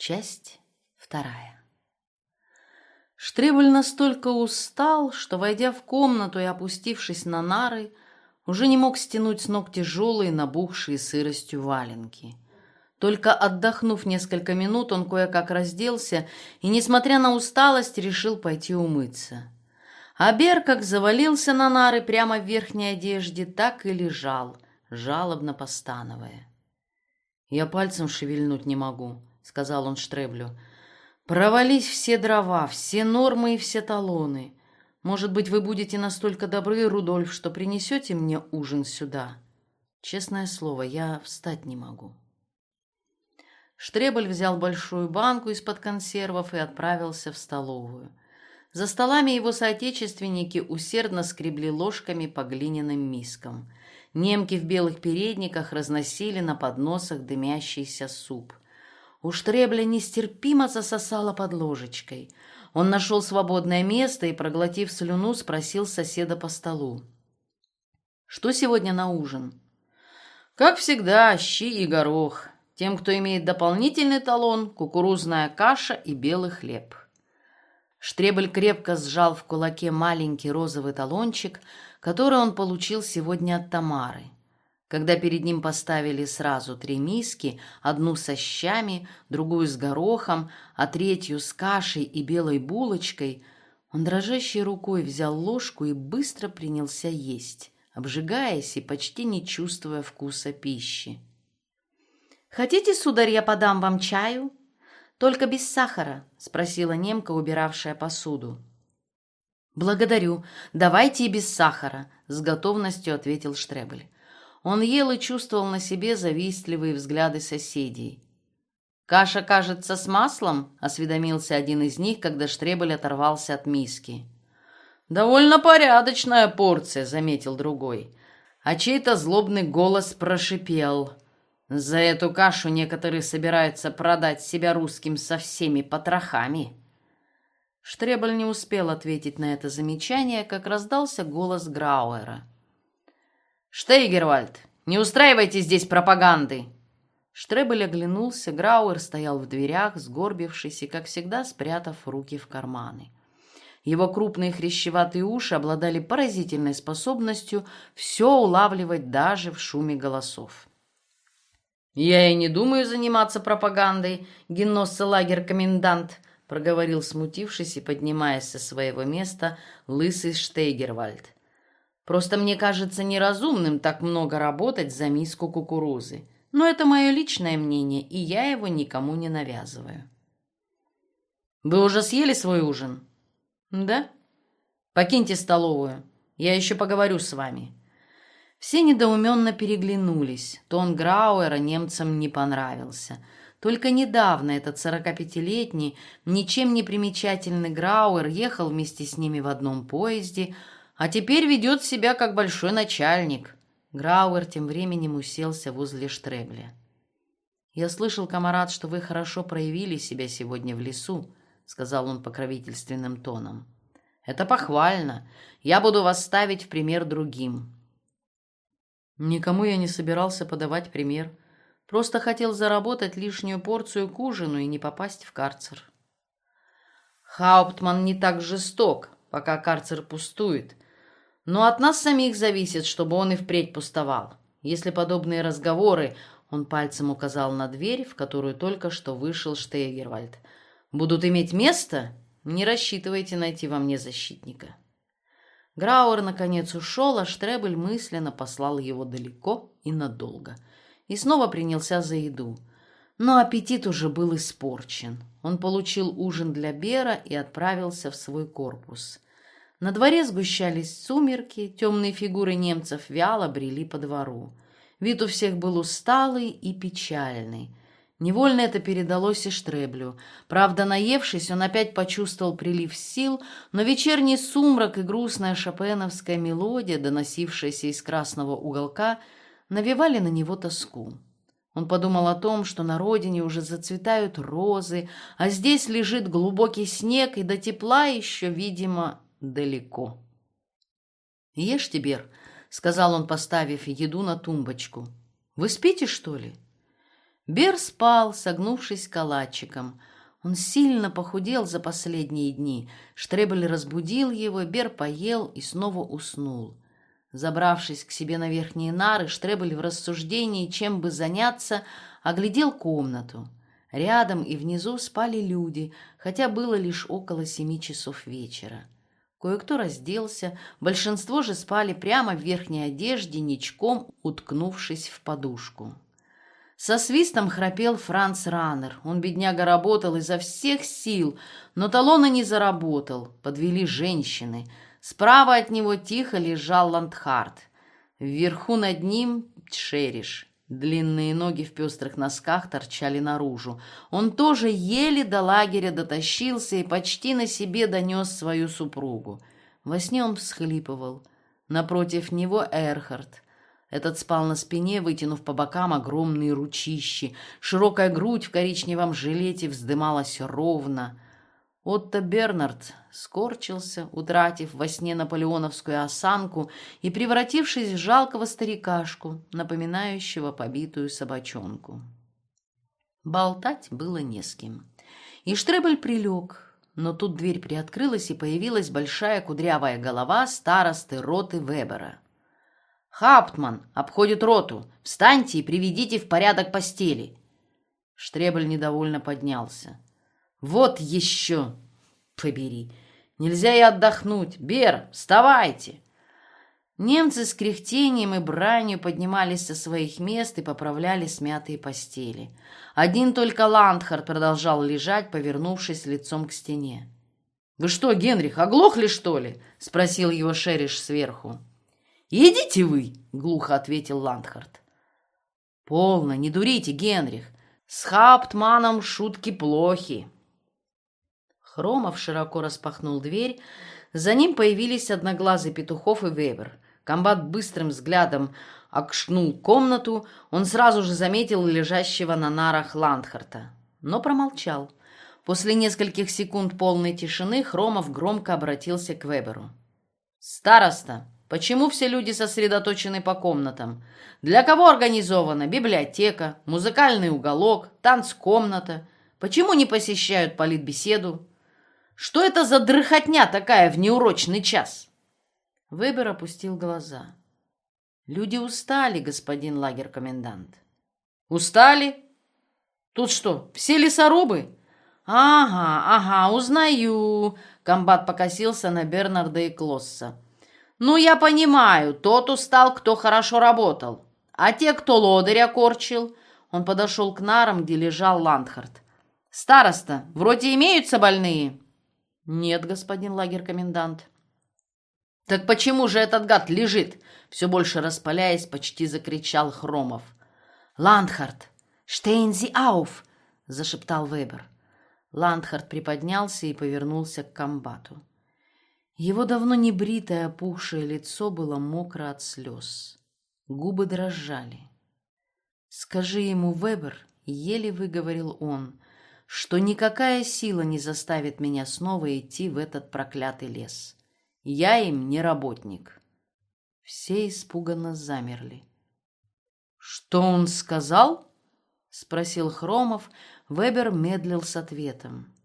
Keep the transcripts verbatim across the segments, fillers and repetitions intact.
Часть вторая. Штребель настолько устал, что, войдя в комнату и опустившись на нары, уже не мог стянуть с ног тяжелые, набухшие сыростью валенки. Только отдохнув несколько минут, он кое-как разделся и, несмотря на усталость, решил пойти умыться. А Бер, как завалился на нары прямо в верхней одежде, так и лежал, жалобно постановая. «Я пальцем шевельнуть не могу», — сказал он Штребелю. «Провались все дрова, все нормы и все талоны. Может быть, вы будете настолько добры, Рудольф, что принесете мне ужин сюда? Честное слово, я встать не могу». Штребель взял большую банку из-под консервов и отправился в столовую. За столами его соотечественники усердно скребли ложками по глиняным мискам. Немки в белых передниках разносили на подносах дымящийся суп. У Штребля нестерпимо засосало под ложечкой. Он нашел свободное место и, проглотив слюну, спросил соседа по столу: «Что сегодня на ужин?» «Как всегда, щи и горох. Тем, кто имеет дополнительный талон, кукурузная каша и белый хлеб». Штребель крепко сжал в кулаке маленький розовый талончик, который он получил сегодня от Тамары. Когда перед ним поставили сразу три миски, одну со щами, другую с горохом, а третью с кашей и белой булочкой, он дрожащей рукой взял ложку и быстро принялся есть, обжигаясь и почти не чувствуя вкуса пищи. «Хотите, сударь, я подам вам чаю? Только без сахара?» — спросила немка, убиравшая посуду. «Благодарю. Давайте и без сахара», — с готовностью ответил Штребель. Он ел и чувствовал на себе завистливые взгляды соседей. «Каша, кажется, с маслом?» — осведомился один из них, когда Штребель оторвался от миски. «Довольно порядочная порция», — заметил другой. А чей-то злобный голос прошипел: «За эту кашу некоторые собираются продать себя русским со всеми потрохами». Штребель не успел ответить на это замечание, как раздался голос Грауэра. «Штейгервальд, не устраивайте здесь пропаганды!» Штребель оглянулся. Грауэр стоял в дверях, сгорбившись и, как всегда, спрятав руки в карманы. Его крупные хрящеватые уши обладали поразительной способностью все улавливать даже в шуме голосов. «Я и не думаю заниматься пропагандой, геноссе-лагерь-комендант», — проговорил, смутившись и поднимаясь со своего места, лысый Штейгервальд. «Просто мне кажется неразумным так много работать за миску кукурузы. Но это мое личное мнение, и я его никому не навязываю». «Вы уже съели свой ужин?» «Да». «Покиньте столовую. Я еще поговорю с вами». Все недоуменно переглянулись. Тон Грауэра немцам не понравился. Только недавно этот сорокапятилетний, ничем не примечательный Грауэр ехал вместе с ними в одном поезде, а теперь ведет себя как большой начальник. Грауэр тем временем уселся возле Штребля. «Я слышал, камарад, что вы хорошо проявили себя сегодня в лесу», — сказал он покровительственным тоном. «Это похвально. Я буду вас ставить в пример другим». «Никому я не собирался подавать пример. Просто хотел заработать лишнюю порцию к ужину и не попасть в карцер». «Хауптман не так жесток, пока карцер пустует. Но от нас самих зависит, чтобы он и впредь пустовал. Если подобные разговоры, — он пальцем указал на дверь, в которую только что вышел Штейгервальд, — будут иметь место, не рассчитывайте найти во мне защитника». Грауэр наконец ушел, а Штребель мысленно послал его далеко и надолго. И снова принялся за еду. Но аппетит уже был испорчен. Он получил ужин для Бера и отправился в свой корпус. На дворе сгущались сумерки, темные фигуры немцев вяло брели по двору. Вид у всех был усталый и печальный. Невольно это передалось и Штреблю. Правда, наевшись, он опять почувствовал прилив сил, но вечерний сумрак и грустная шопеновская мелодия, доносившаяся из красного уголка, навевали на него тоску. Он подумал о том, что на родине уже зацветают розы, а здесь лежит глубокий снег, и до тепла еще, видимо, далеко. «Ешьте, Бер», — сказал он, поставив еду на тумбочку. «Вы спите, что ли?» Бер спал, согнувшись калачиком. Он сильно похудел за последние дни. Штребель разбудил его, Бер поел и снова уснул. Забравшись к себе на верхние нары, Штребель в рассуждении, чем бы заняться, оглядел комнату. Рядом и внизу спали люди, хотя было лишь около семи часов вечера. Кое-кто разделся, большинство же спали прямо в верхней одежде, ничком уткнувшись в подушку. Со свистом храпел Франц Раннер. Он, бедняга, работал изо всех сил, но талона не заработал. Подвели женщины. Справа от него тихо лежал Ландхарт. Вверху над ним Тшериш. Длинные ноги в пестрых носках торчали наружу. Он тоже еле до лагеря дотащился и почти на себе донес свою супругу. Во сне он всхлипывал. Напротив него Эрхард. Этот спал на спине, вытянув по бокам огромные ручищи. Широкая грудь в коричневом жилете вздымалась ровно. Отто Бернард скорчился, утратив во сне наполеоновскую осанку и превратившись в жалкого старикашку, напоминающего побитую собачонку. Болтать было не с кем. И Штребель прилег, но тут дверь приоткрылась, и появилась большая кудрявая голова старосты роты Вебера. «Хауптман обходит роту. Встаньте и приведите в порядок постели». Штребель недовольно поднялся. «Вот еще! Побери! Нельзя и отдохнуть! Бер, вставайте!» Немцы с кряхтением и бранью поднимались со своих мест и поправляли смятые постели. Один только Ландхарт продолжал лежать, повернувшись лицом к стене. «Вы что, Генрих, оглохли, что ли?» — спросил его Шериш сверху. «Идите вы!» — глухо ответил Ландхарт. «Полно, не дурите, Генрих! С Хауптманом шутки плохи!» Хромов широко распахнул дверь. За ним появились Одноглазый, Петухов и Вебер. Комбат быстрым взглядом окшнул комнату. Он сразу же заметил лежащего на нарах Ландхарта, но промолчал. После нескольких секунд полной тишины Хромов громко обратился к Веберу. «Староста, почему все люди сосредоточены по комнатам? Для кого организована библиотека, музыкальный уголок, танцкомната? Почему не посещают политбеседу? Что это за дрыхотня такая в неурочный час?» Вебер опустил глаза. «Люди устали, господин лагерь-комендант». «Устали? Тут что, все лесорубы?» «Ага, ага, узнаю», — комбат покосился на Бернарда и Клосса. «Ну, я понимаю, тот устал, кто хорошо работал. А те, кто лодыря корчил?» Он подошел к нарам, где лежал Ландхарт. «Староста, вроде имеются больные?» «Нет, господин лагерь-комендант». «Так почему же этот гад лежит?» Все больше распаляясь, почти закричал Хромов. «Ландхарт, штейн зи ауф!» — зашептал Вебер. Ландхарт приподнялся и повернулся к комбату. Его давно не бритое опухшее лицо было мокро от слез. Губы дрожали. «Скажи ему, Вебер, — еле выговорил он, — что никакая сила не заставит меня снова идти в этот проклятый лес. Я им не работник». Все испуганно замерли. «Что он сказал?» — спросил Хромов. Вебер медлил с ответом.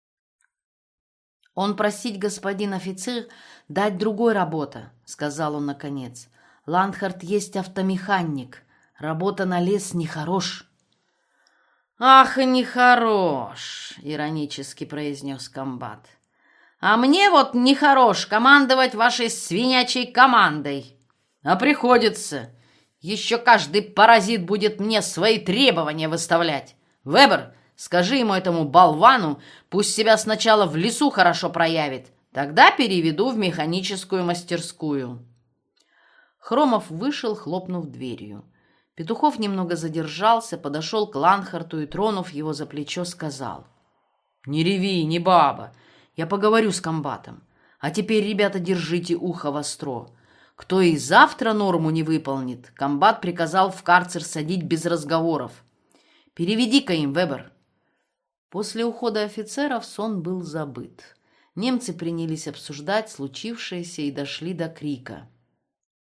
«Он просить господин офицер дать другой работа», — сказал он наконец. «Ландхарт есть автомеханик. Работа на лес нехорош». «Ах, и нехорош!» — иронически произнес комбат. «А мне вот нехорош командовать вашей свинячей командой. А приходится. Еще каждый паразит будет мне свои требования выставлять. Вебер, скажи ему, этому болвану, пусть себя сначала в лесу хорошо проявит. Тогда переведу в механическую мастерскую». Хромов вышел, хлопнув дверью. Петухов немного задержался, подошел к Ландхарту и, тронув его за плечо, сказал: «Не реви, не баба. Я поговорю с комбатом. А теперь, ребята, держите ухо востро. Кто и завтра норму не выполнит, комбат приказал в карцер садить без разговоров. Переведи-ка им, Вебер». После ухода офицеров сон был забыт. Немцы принялись обсуждать случившееся и дошли до крика.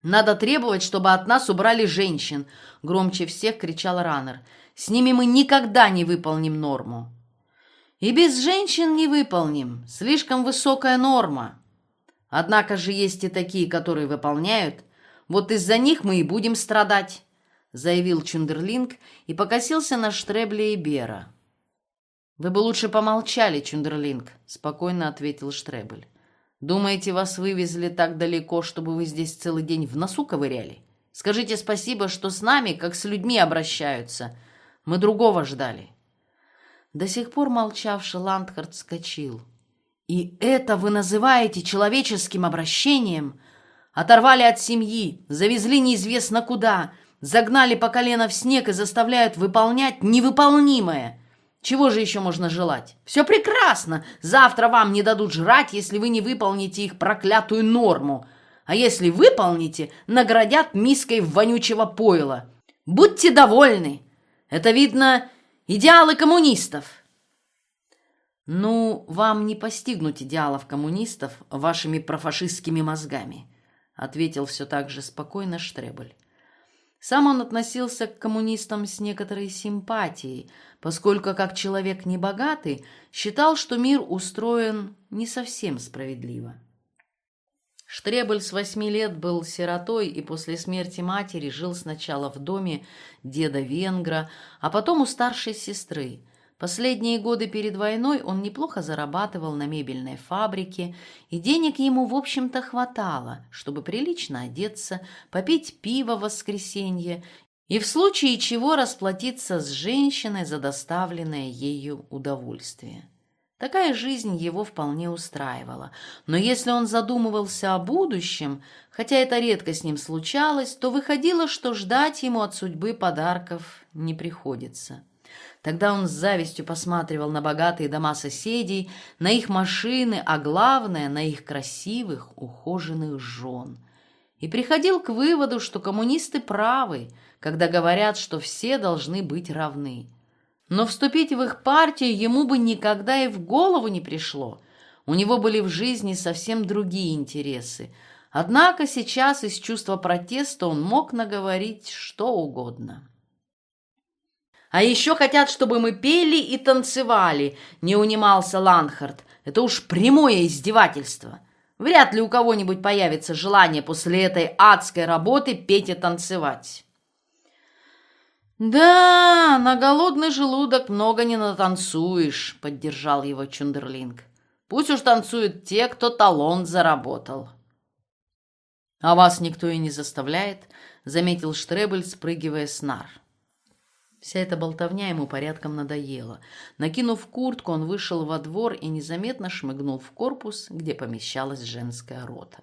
«Надо требовать, чтобы от нас убрали женщин!» — громче всех кричал Раннер. «С ними мы никогда не выполним норму!» «И без женщин не выполним! Слишком высокая норма! Однако же есть и такие, которые выполняют. Вот из-за них мы и будем страдать!» — заявил Чундерлинг и покосился на Штребля и Бера. «Вы бы лучше помолчали, Чундерлинг», — спокойно ответил Штребль. «Думаете, вас вывезли так далеко, чтобы вы здесь целый день в носу ковыряли? Скажите спасибо, что с нами, как с людьми, обращаются. Мы другого ждали». До сих пор молчавший Ландхард вскочил. «И это вы называете человеческим обращением? Оторвали от семьи, завезли неизвестно куда, загнали по колено в снег и заставляют выполнять невыполнимое. Чего же еще можно желать? Все прекрасно. Завтра вам не дадут жрать, если вы не выполните их проклятую норму. А если выполните, наградят миской вонючего пойла. Будьте довольны. Это, видно, идеалы коммунистов». «Ну, вам не постигнуть идеалов коммунистов вашими профашистскими мозгами», ответил все так же спокойно Штребль. Сам он относился к коммунистам с некоторой симпатией, поскольку, как человек небогатый, считал, что мир устроен не совсем справедливо. Штребль с восьми лет был сиротой и после смерти матери жил сначала в доме деда-венгра, а потом у старшей сестры. Последние годы перед войной он неплохо зарабатывал на мебельной фабрике, и денег ему, в общем-то, хватало, чтобы прилично одеться, попить пиво в воскресенье и в случае чего расплатиться с женщиной за доставленное ею удовольствие. Такая жизнь его вполне устраивала, но если он задумывался о будущем, хотя это редко с ним случалось, то выходило, что ждать ему от судьбы подарков не приходится. Тогда он с завистью посматривал на богатые дома соседей, на их машины, а главное, на их красивых, ухоженных жен. И приходил к выводу, что коммунисты правы, когда говорят, что все должны быть равны. Но вступить в их партию ему бы никогда и в голову не пришло. У него были в жизни совсем другие интересы. Однако сейчас из чувства протеста он мог наговорить что угодно. «А еще хотят, чтобы мы пели и танцевали», — не унимался Ландхард. «Это уж прямое издевательство. Вряд ли у кого-нибудь появится желание после этой адской работы петь и танцевать». «Да, на голодный желудок много не натанцуешь», — поддержал его Чундерлинг. «Пусть уж танцуют те, кто талон заработал». «А вас никто и не заставляет», — заметил Штребль, спрыгивая с нар. Вся эта болтовня ему порядком надоела. Накинув куртку, он вышел во двор и незаметно шмыгнул в корпус, где помещалась женская рота.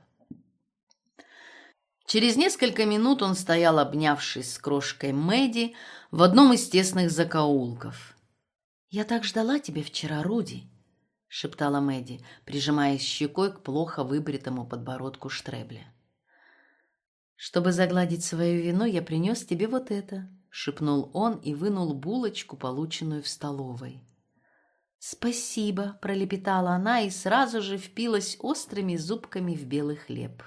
Через несколько минут он стоял, обнявшись с крошкой Мэдди, в одном из тесных закоулков. «Я так ждала тебя вчера, Руди», — шептала Мэдди, прижимаясь щекой к плохо выбритому подбородку Штребля. «Чтобы загладить свою вину, я принес тебе вот это», — шепнул он и вынул булочку, полученную в столовой. «Спасибо», — пролепетала она и сразу же впилась острыми зубками в белый хлеб.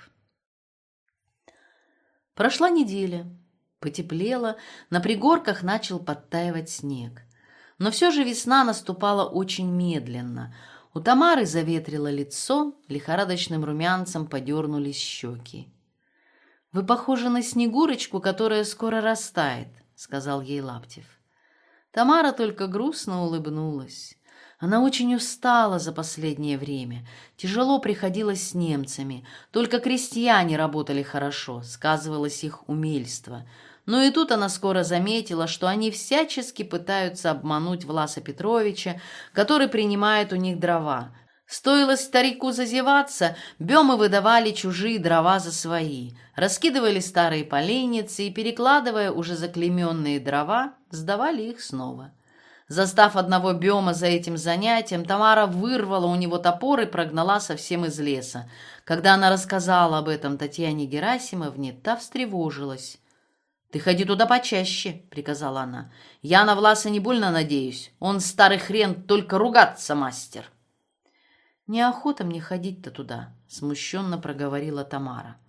Прошла неделя. Потеплело, на пригорках начал подтаивать снег. Но все же весна наступала очень медленно. У Тамары заветрило лицо, лихорадочным румянцем подернулись щеки. «Вы похожи на Снегурочку, которая скоро растает», — сказал ей Лаптев. Тамара только грустно улыбнулась. Она очень устала за последнее время. Тяжело приходилось с немцами. Только крестьяне работали хорошо, сказывалось их умельство. Но и тут она скоро заметила, что они всячески пытаются обмануть Власа Петровича, который принимает у них дрова. Стоило старику зазеваться, бемы выдавали чужие дрова за свои, раскидывали старые поленницы и, перекладывая уже заклейменные дрова, сдавали их снова. Застав одного бема за этим занятием, Тамара вырвала у него топор и прогнала совсем из леса. Когда она рассказала об этом Татьяне Герасимовне, та встревожилась. «Ты ходи туда почаще», — приказала она. «Я на Власа не больно надеюсь. Он, старый хрен, только ругаться мастер». «Неохота мне ходить-то туда», — смущенно проговорила Тамара.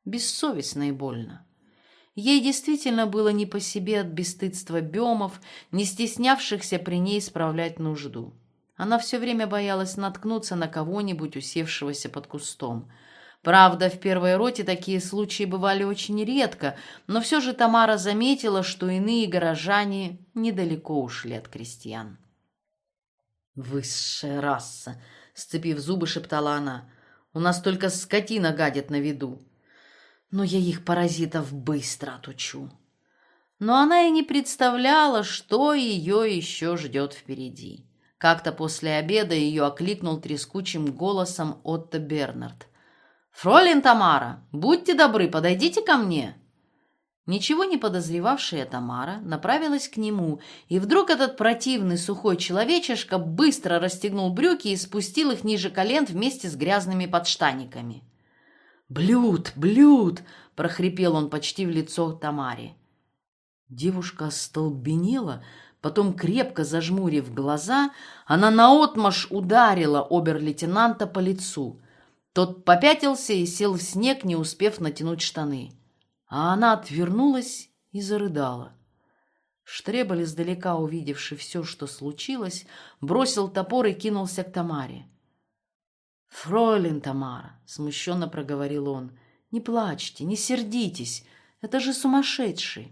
бессовестно и больно. Ей действительно было не по себе от бесстыдства Бемов, не стеснявшихся при ней справлять нужду. Она все время боялась наткнуться на кого-нибудь, усевшегося под кустом. Правда, в первой роте такие случаи бывали очень редко, но все же Тамара заметила, что иные горожане недалеко ушли от крестьян. «Высшая раса!» — сцепив зубы, шептала она. «У нас только скотина гадит на виду. Но я их, паразитов, быстро отучу». Но она и не представляла, что ее еще ждет впереди. Как-то после обеда ее окликнул трескучим голосом Отто Бернард. «Фролин Тамара, будьте добры, подойдите ко мне». Ничего не подозревавшая Тамара направилась к нему, и вдруг этот противный сухой человечишка быстро расстегнул брюки и спустил их ниже колен вместе с грязными подштаниками. «Блюд, блюд!» — прохрипел он почти в лицо Тамаре. Девушка остолбенела, потом, крепко зажмурив глаза, она наотмашь ударила обер-лейтенанта по лицу. Тот попятился и сел в снег, не успев натянуть штаны. А она отвернулась и зарыдала. Штребель, издалека увидевший все, что случилось, бросил топор и кинулся к Тамаре. «Фройлен Тамара», — смущенно проговорил он, — «не плачьте, не сердитесь, это же сумасшедший».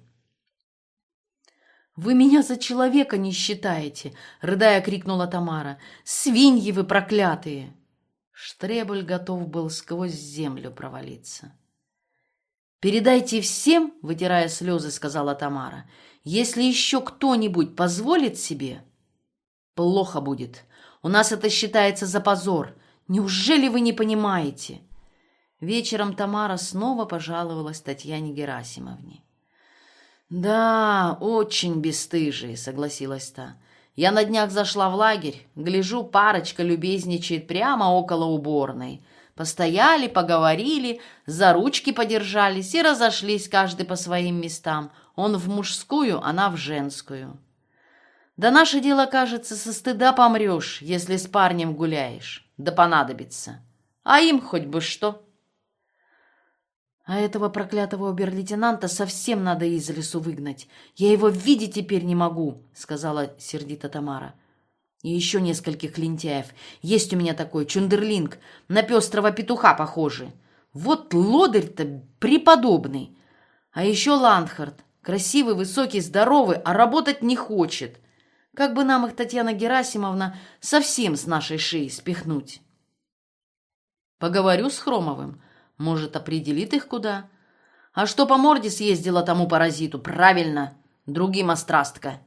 «Вы меня за человека не считаете!» — рыдая крикнула Тамара. «Свиньи вы проклятые!» Штребель готов был сквозь землю провалиться. «Передайте всем, — вытирая слезы, сказала Тамара, — если еще кто-нибудь позволит себе, плохо будет. У нас это считается за позор. Неужели вы не понимаете?» Вечером Тамара снова пожаловалась Татьяне Герасимовне. «Да, очень бесстыжие», — согласилась та. «Я на днях зашла в лагерь, гляжу, парочка любезничает прямо около уборной. Постояли, поговорили, за ручки подержались и разошлись каждый по своим местам. Он в мужскую, она в женскую. Да наше дело, кажется, со стыда помрешь, если с парнем гуляешь, да понадобится. А им хоть бы что». «А этого проклятого обер-лейтенанта совсем надо из лесу выгнать. Я его видеть теперь не могу», — сказала сердито Тамара. «И еще нескольких лентяев. Есть у меня такой чундерлинг, на пестрого петуха похожий. Вот лодырь-то преподобный. А еще Ландхард, красивый, высокий, здоровый, а работать не хочет. Как бы нам их, Татьяна Герасимовна, совсем с нашей шеи спихнуть?» «Поговорю с Хромовым. Может, определит их куда? А что по морде съездила тому паразиту? Правильно, другим острастка».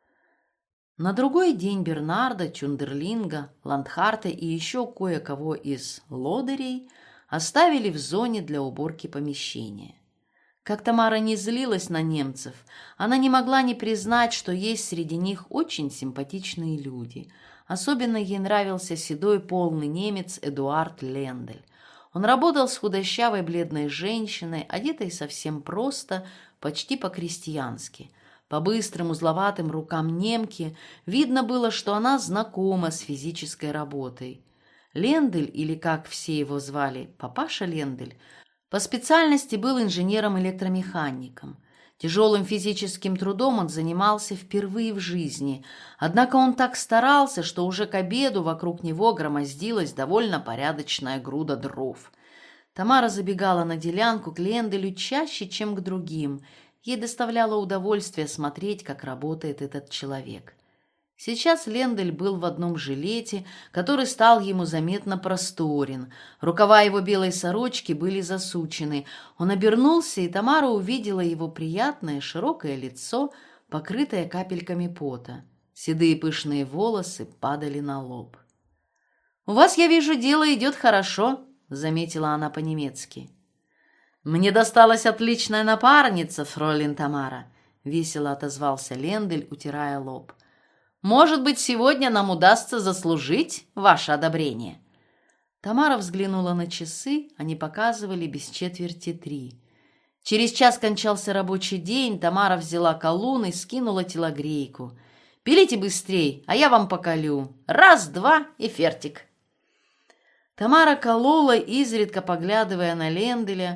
На другой день Бернарда, Чундерлинга, Ландхарта и еще кое-кого из лодырей оставили в зоне для уборки помещения. Как Тамара не злилась на немцев, она не могла не признать, что есть среди них очень симпатичные люди. Особенно ей нравился седой полный немец Эдуард Лендель. Он работал с худощавой бледной женщиной, одетой совсем просто, почти по-крестьянски. По быстрым узловатым рукам немки видно было, что она знакома с физической работой. Лендель, или как все его звали, папаша Лендель, по специальности был инженером-электромехаником. Тяжелым физическим трудом он занимался впервые в жизни, однако он так старался, что уже к обеду вокруг него громоздилась довольно порядочная груда дров. Тамара забегала на делянку к Ленделю чаще, чем к другим. Ей доставляло удовольствие смотреть, как работает этот человек. Сейчас Лендель был в одном жилете, который стал ему заметно просторен. Рукава его белой сорочки были засучены. Он обернулся, и Тамара увидела его приятное широкое лицо, покрытое капельками пота. Седые пышные волосы падали на лоб. «У вас, я вижу, дело идет хорошо», — заметила она по-немецки. «Мне досталась отличная напарница, фройлен Тамара», — весело отозвался Лендель, утирая лоб. «Может быть, сегодня нам удастся заслужить ваше одобрение?» Тамара взглянула на часы, они показывали без четверти три. Через час кончался рабочий день, Тамара взяла колун и скинула телогрейку. «Пилите быстрей, а я вам поколю. Раз, два и фертик». Тамара колола, изредка поглядывая на Ленделя.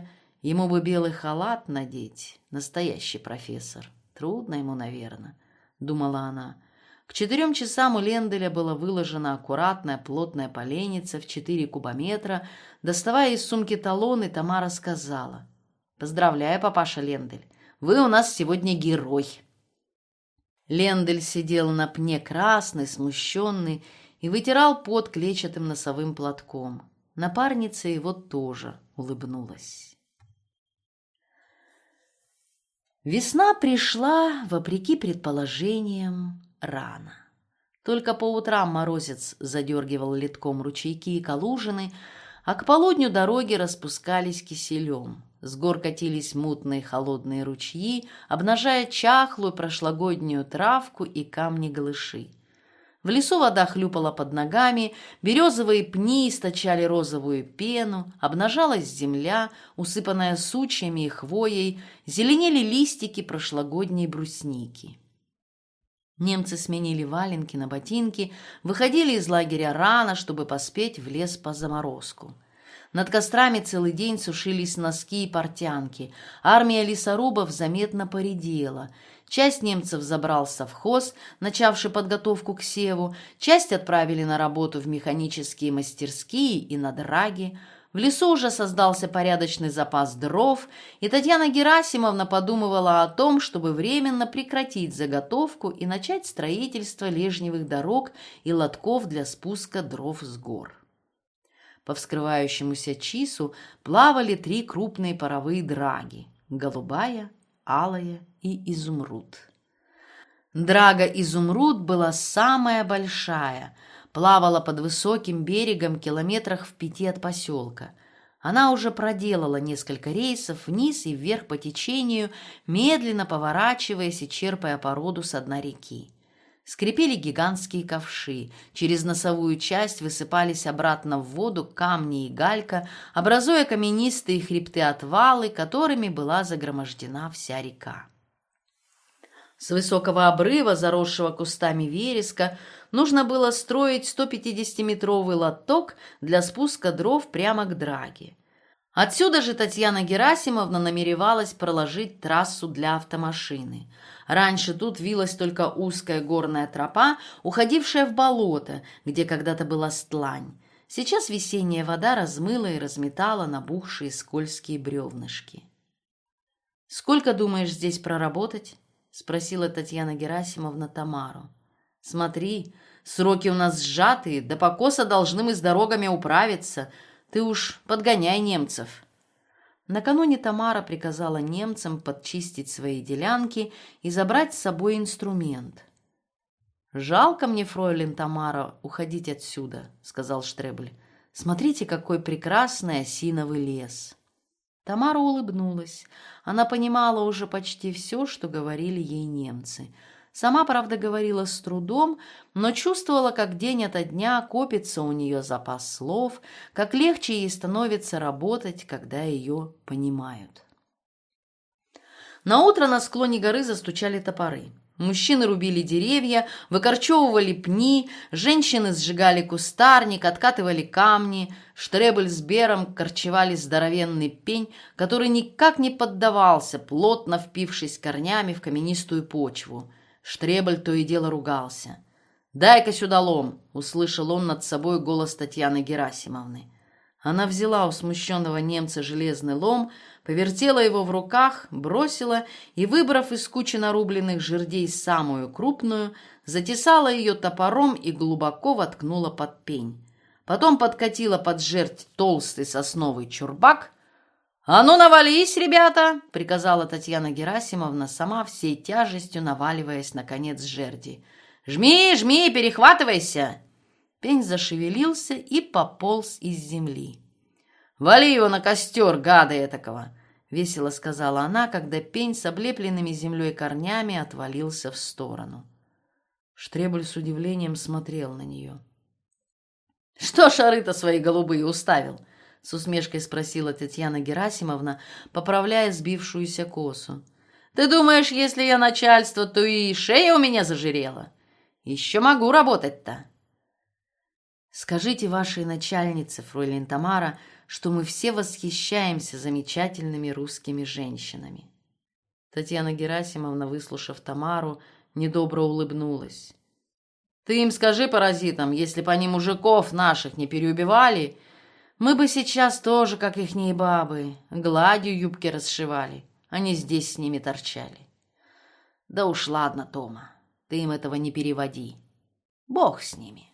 Ему бы белый халат надеть, настоящий профессор. Трудно ему, наверное, думала она. К четырем часам у Ленделя была выложена аккуратная плотная поленница в четыре кубометра. Доставая из сумки талоны, Тамара сказала: «Поздравляю, папаша Лендель, вы у нас сегодня герой». Лендель сидел на пне красный, смущенный, и вытирал пот клетчатым носовым платком. Напарница его тоже улыбнулась. Весна пришла, вопреки предположениям, рано. Только по утрам морозец задергивал ледком ручейки и калужины, а к полудню дороги распускались киселем. С гор катились мутные холодные ручьи, обнажая чахлую прошлогоднюю травку и камни-галыши. В лесу вода хлюпала под ногами, березовые пни источали розовую пену, обнажалась земля, усыпанная сучьями и хвоей, зеленели листики прошлогодней брусники. Немцы сменили валенки на ботинки, выходили из лагеря рано, чтобы поспеть в лес по заморозку. Над кострами целый день сушились носки и портянки. Армия лесорубов заметно поредела. Часть немцев забрал совхоз, начавший подготовку к севу, часть отправили на работу в механические мастерские и на драги. В лесу уже создался порядочный запас дров, и Татьяна Герасимовна подумывала о том, чтобы временно прекратить заготовку и начать строительство лежневых дорог и лотков для спуска дров с гор. По вскрывающемуся чису плавали три крупные паровые драги – голубая, алая и изумруд. Драга «Изумруд» была самая большая, плавала под высоким берегом километрах в пяти от поселка. Она уже проделала несколько рейсов вниз и вверх по течению, медленно поворачиваясь и черпая породу со дна реки. Скрипели гигантские ковши, через носовую часть высыпались обратно в воду камни и галька, образуя каменистые хребты-отвалы, которыми была загромождена вся река. С высокого обрыва, заросшего кустами вереска, нужно было строить стопятидесятиметровый лоток для спуска дров прямо к драге. Отсюда же Татьяна Герасимовна намеревалась проложить трассу для автомашины. Раньше тут вилась только узкая горная тропа, уходившая в болото, где когда-то была стлань. Сейчас весенняя вода размыла и разметала набухшие скользкие бревнышки. «Сколько думаешь здесь проработать?» — спросила Татьяна Герасимовна Тамару. «Смотри, сроки у нас сжатые, да покоса должны мы с дорогами управиться. Ты уж подгоняй немцев». Накануне Тамара приказала немцам подчистить свои делянки и забрать с собой инструмент. «Жалко мне, фройлен Тамара, уходить отсюда», — сказал Штребль. «Смотрите, какой прекрасный осиновый лес». Тамара улыбнулась. Она понимала уже почти все, что говорили ей немцы. Сама, правда, говорила с трудом, но чувствовала, как день ото дня копится у нее запас слов, как легче ей становится работать, когда ее понимают. Наутро на склоне горы застучали топоры. Мужчины рубили деревья, выкорчевывали пни, женщины сжигали кустарник, откатывали камни. Штребль с Бером корчевали здоровенный пень, который никак не поддавался, плотно впившись корнями в каменистую почву. Штребль то и дело ругался. «Дай-ка сюда лом!» — услышал он над собой голос Татьяны Герасимовны. Она взяла у смущенного немца железный лом, повертела его в руках, бросила и, выбрав из кучи нарубленных жердей самую крупную, затесала ее топором и глубоко воткнула под пень. Потом подкатила под жердь толстый сосновый чурбак. «А ну, навались, ребята!» — приказала Татьяна Герасимовна, сама всей тяжестью наваливаясь на конец жерди. «Жми, жми, перехватывайся!» Пень зашевелился и пополз из земли. «Вали его на костер, гада этакого!» — весело сказала она, когда пень с облепленными землей корнями отвалился в сторону. Штребль с удивлением смотрел на нее. «Что шары-то свои голубые уставил?» — с усмешкой спросила Татьяна Герасимовна, поправляя сбившуюся косу. «Ты думаешь, если я начальство, то и шея у меня зажирела? Еще могу работать-то!» Скажите вашей начальнице, фройлен Тамара, что мы все восхищаемся замечательными русскими женщинами». Татьяна Герасимовна, выслушав Тамару, недобро улыбнулась. «Ты им скажи, паразитам, если бы они мужиков наших не переубивали, мы бы сейчас тоже, как ихние бабы, гладью юбки расшивали, а не здесь с ними торчали. Да уж ладно, Тома, ты им этого не переводи. Бог с ними».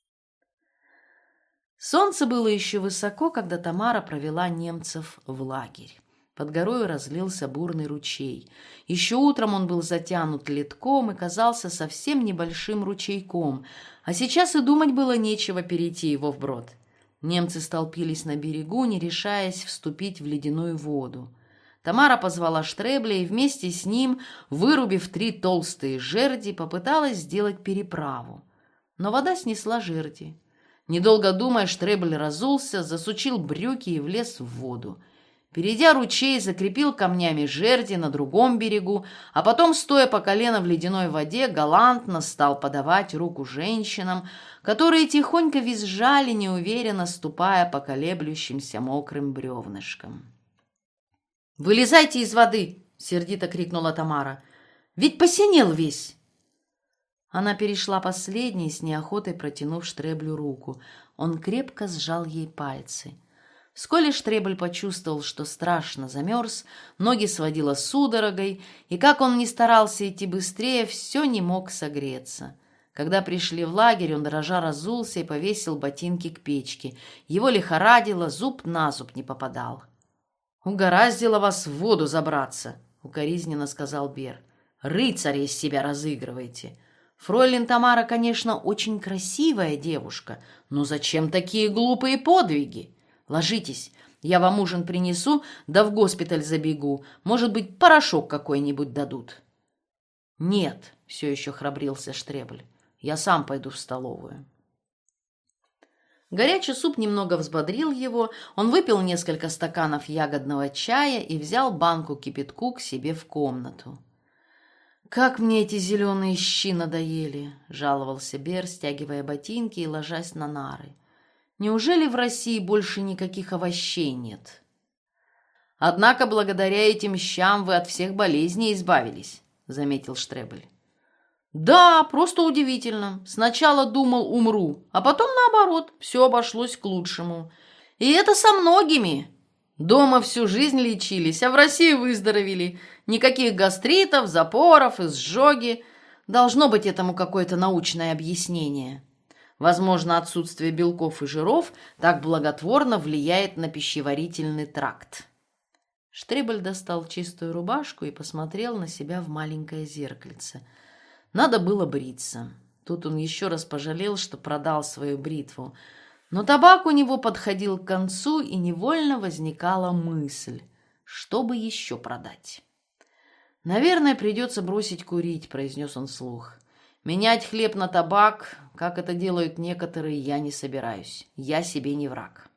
Солнце было еще высоко, когда Тамара провела немцев в лагерь. Под горой разлился бурный ручей. Еще утром он был затянут ледком и казался совсем небольшим ручейком, а сейчас и думать было нечего перейти его вброд. Немцы столпились на берегу, не решаясь вступить в ледяную воду. Тамара позвала Штребля и вместе с ним, вырубив три толстые жерди, попыталась сделать переправу. Но вода снесла жерди. Недолго думая, Штребль разулся, засучил брюки и влез в воду. Перейдя ручей, закрепил камнями жерди на другом берегу, а потом, стоя по колено в ледяной воде, галантно стал подавать руку женщинам, которые тихонько визжали, неуверенно ступая по колеблющимся мокрым бревнышкам. «Вылезайте из воды!» — сердито крикнула Тамара. «Ведь посинел весь!» Она перешла последней, с неохотой протянув Штреблю руку. Он крепко сжал ей пальцы. Вскоре Штребль почувствовал, что страшно замерз, ноги сводило судорогой, и как он ни старался идти быстрее, все не мог согреться. Когда пришли в лагерь, он дрожа разулся и повесил ботинки к печке. Его лихорадило, зуб на зуб не попадал. «Угораздило вас в воду забраться», — укоризненно сказал Бер. «Рыцаря из себя разыгрываете. Фройлен Тамара, конечно, очень красивая девушка, но зачем такие глупые подвиги? Ложитесь, я вам ужин принесу, да в госпиталь забегу. Может быть, порошок какой-нибудь дадут». «Нет», — все еще храбрился Штребль, — «я сам пойду в столовую». Горячий суп немного взбодрил его, он выпил несколько стаканов ягодного чая и взял банку кипятку к себе в комнату. «Как мне эти зеленые щи надоели!» — жаловался Бер, стягивая ботинки и ложась на нары. «Неужели в России больше никаких овощей нет?» «Однако благодаря этим щам вы от всех болезней избавились», — заметил Штребль. «Да, просто удивительно. Сначала думал, умру, а потом, наоборот, все обошлось к лучшему. И это со многими. Дома всю жизнь лечились, а в России выздоровели. Никаких гастритов, запоров, изжоги. Должно быть этому какое-то научное объяснение. Возможно, отсутствие белков и жиров так благотворно влияет на пищеварительный тракт». Штребль достал чистую рубашку и посмотрел на себя в маленькое зеркальце. Надо было бриться. Тут он еще раз пожалел, что продал свою бритву. Но табак у него подходил к концу, и невольно возникала мысль, что бы еще продать. «Наверное, придется бросить курить», — произнес он вслух. «Менять хлеб на табак, как это делают некоторые, я не собираюсь. Я себе не враг».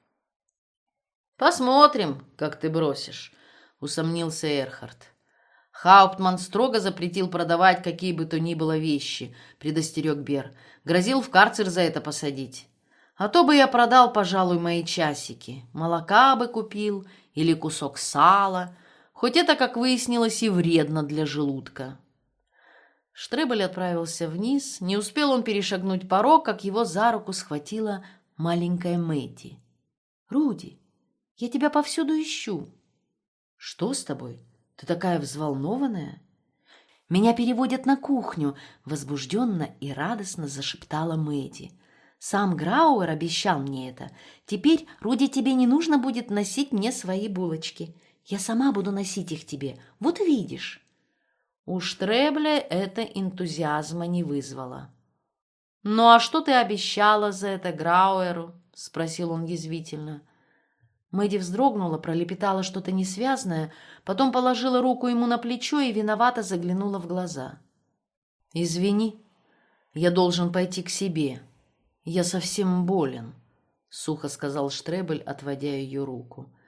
«Посмотрим, как ты бросишь», — усомнился Эрхард. «Хауптман строго запретил продавать какие бы то ни было вещи», — предостерег Бер. «Грозил в карцер за это посадить. А то бы я продал, пожалуй, мои часики. Молока бы купил или кусок сала. Хоть это, как выяснилось, и вредно для желудка». Штребль отправился вниз. Не успел он перешагнуть порог, как его за руку схватила маленькая Мэдди. «Руди, я тебя повсюду ищу». «Что с тобой? Ты такая взволнованная?» «Меня переводят на кухню», — возбужденно и радостно зашептала Мэдди. «Сам Грауэр обещал мне это. Теперь, Руди, тебе не нужно будет носить мне свои булочки. Я сама буду носить их тебе. Вот увидишь». У Штребля это энтузиазма не вызвало. «Ну а что ты обещала за это Грауэру?» — спросил он язвительно. Мэдди вздрогнула, пролепетала что-то несвязное, потом положила руку ему на плечо и виновато заглянула в глаза. «Извини, я должен пойти к себе. Я совсем болен», — сухо сказал Штребль, отводя ее руку.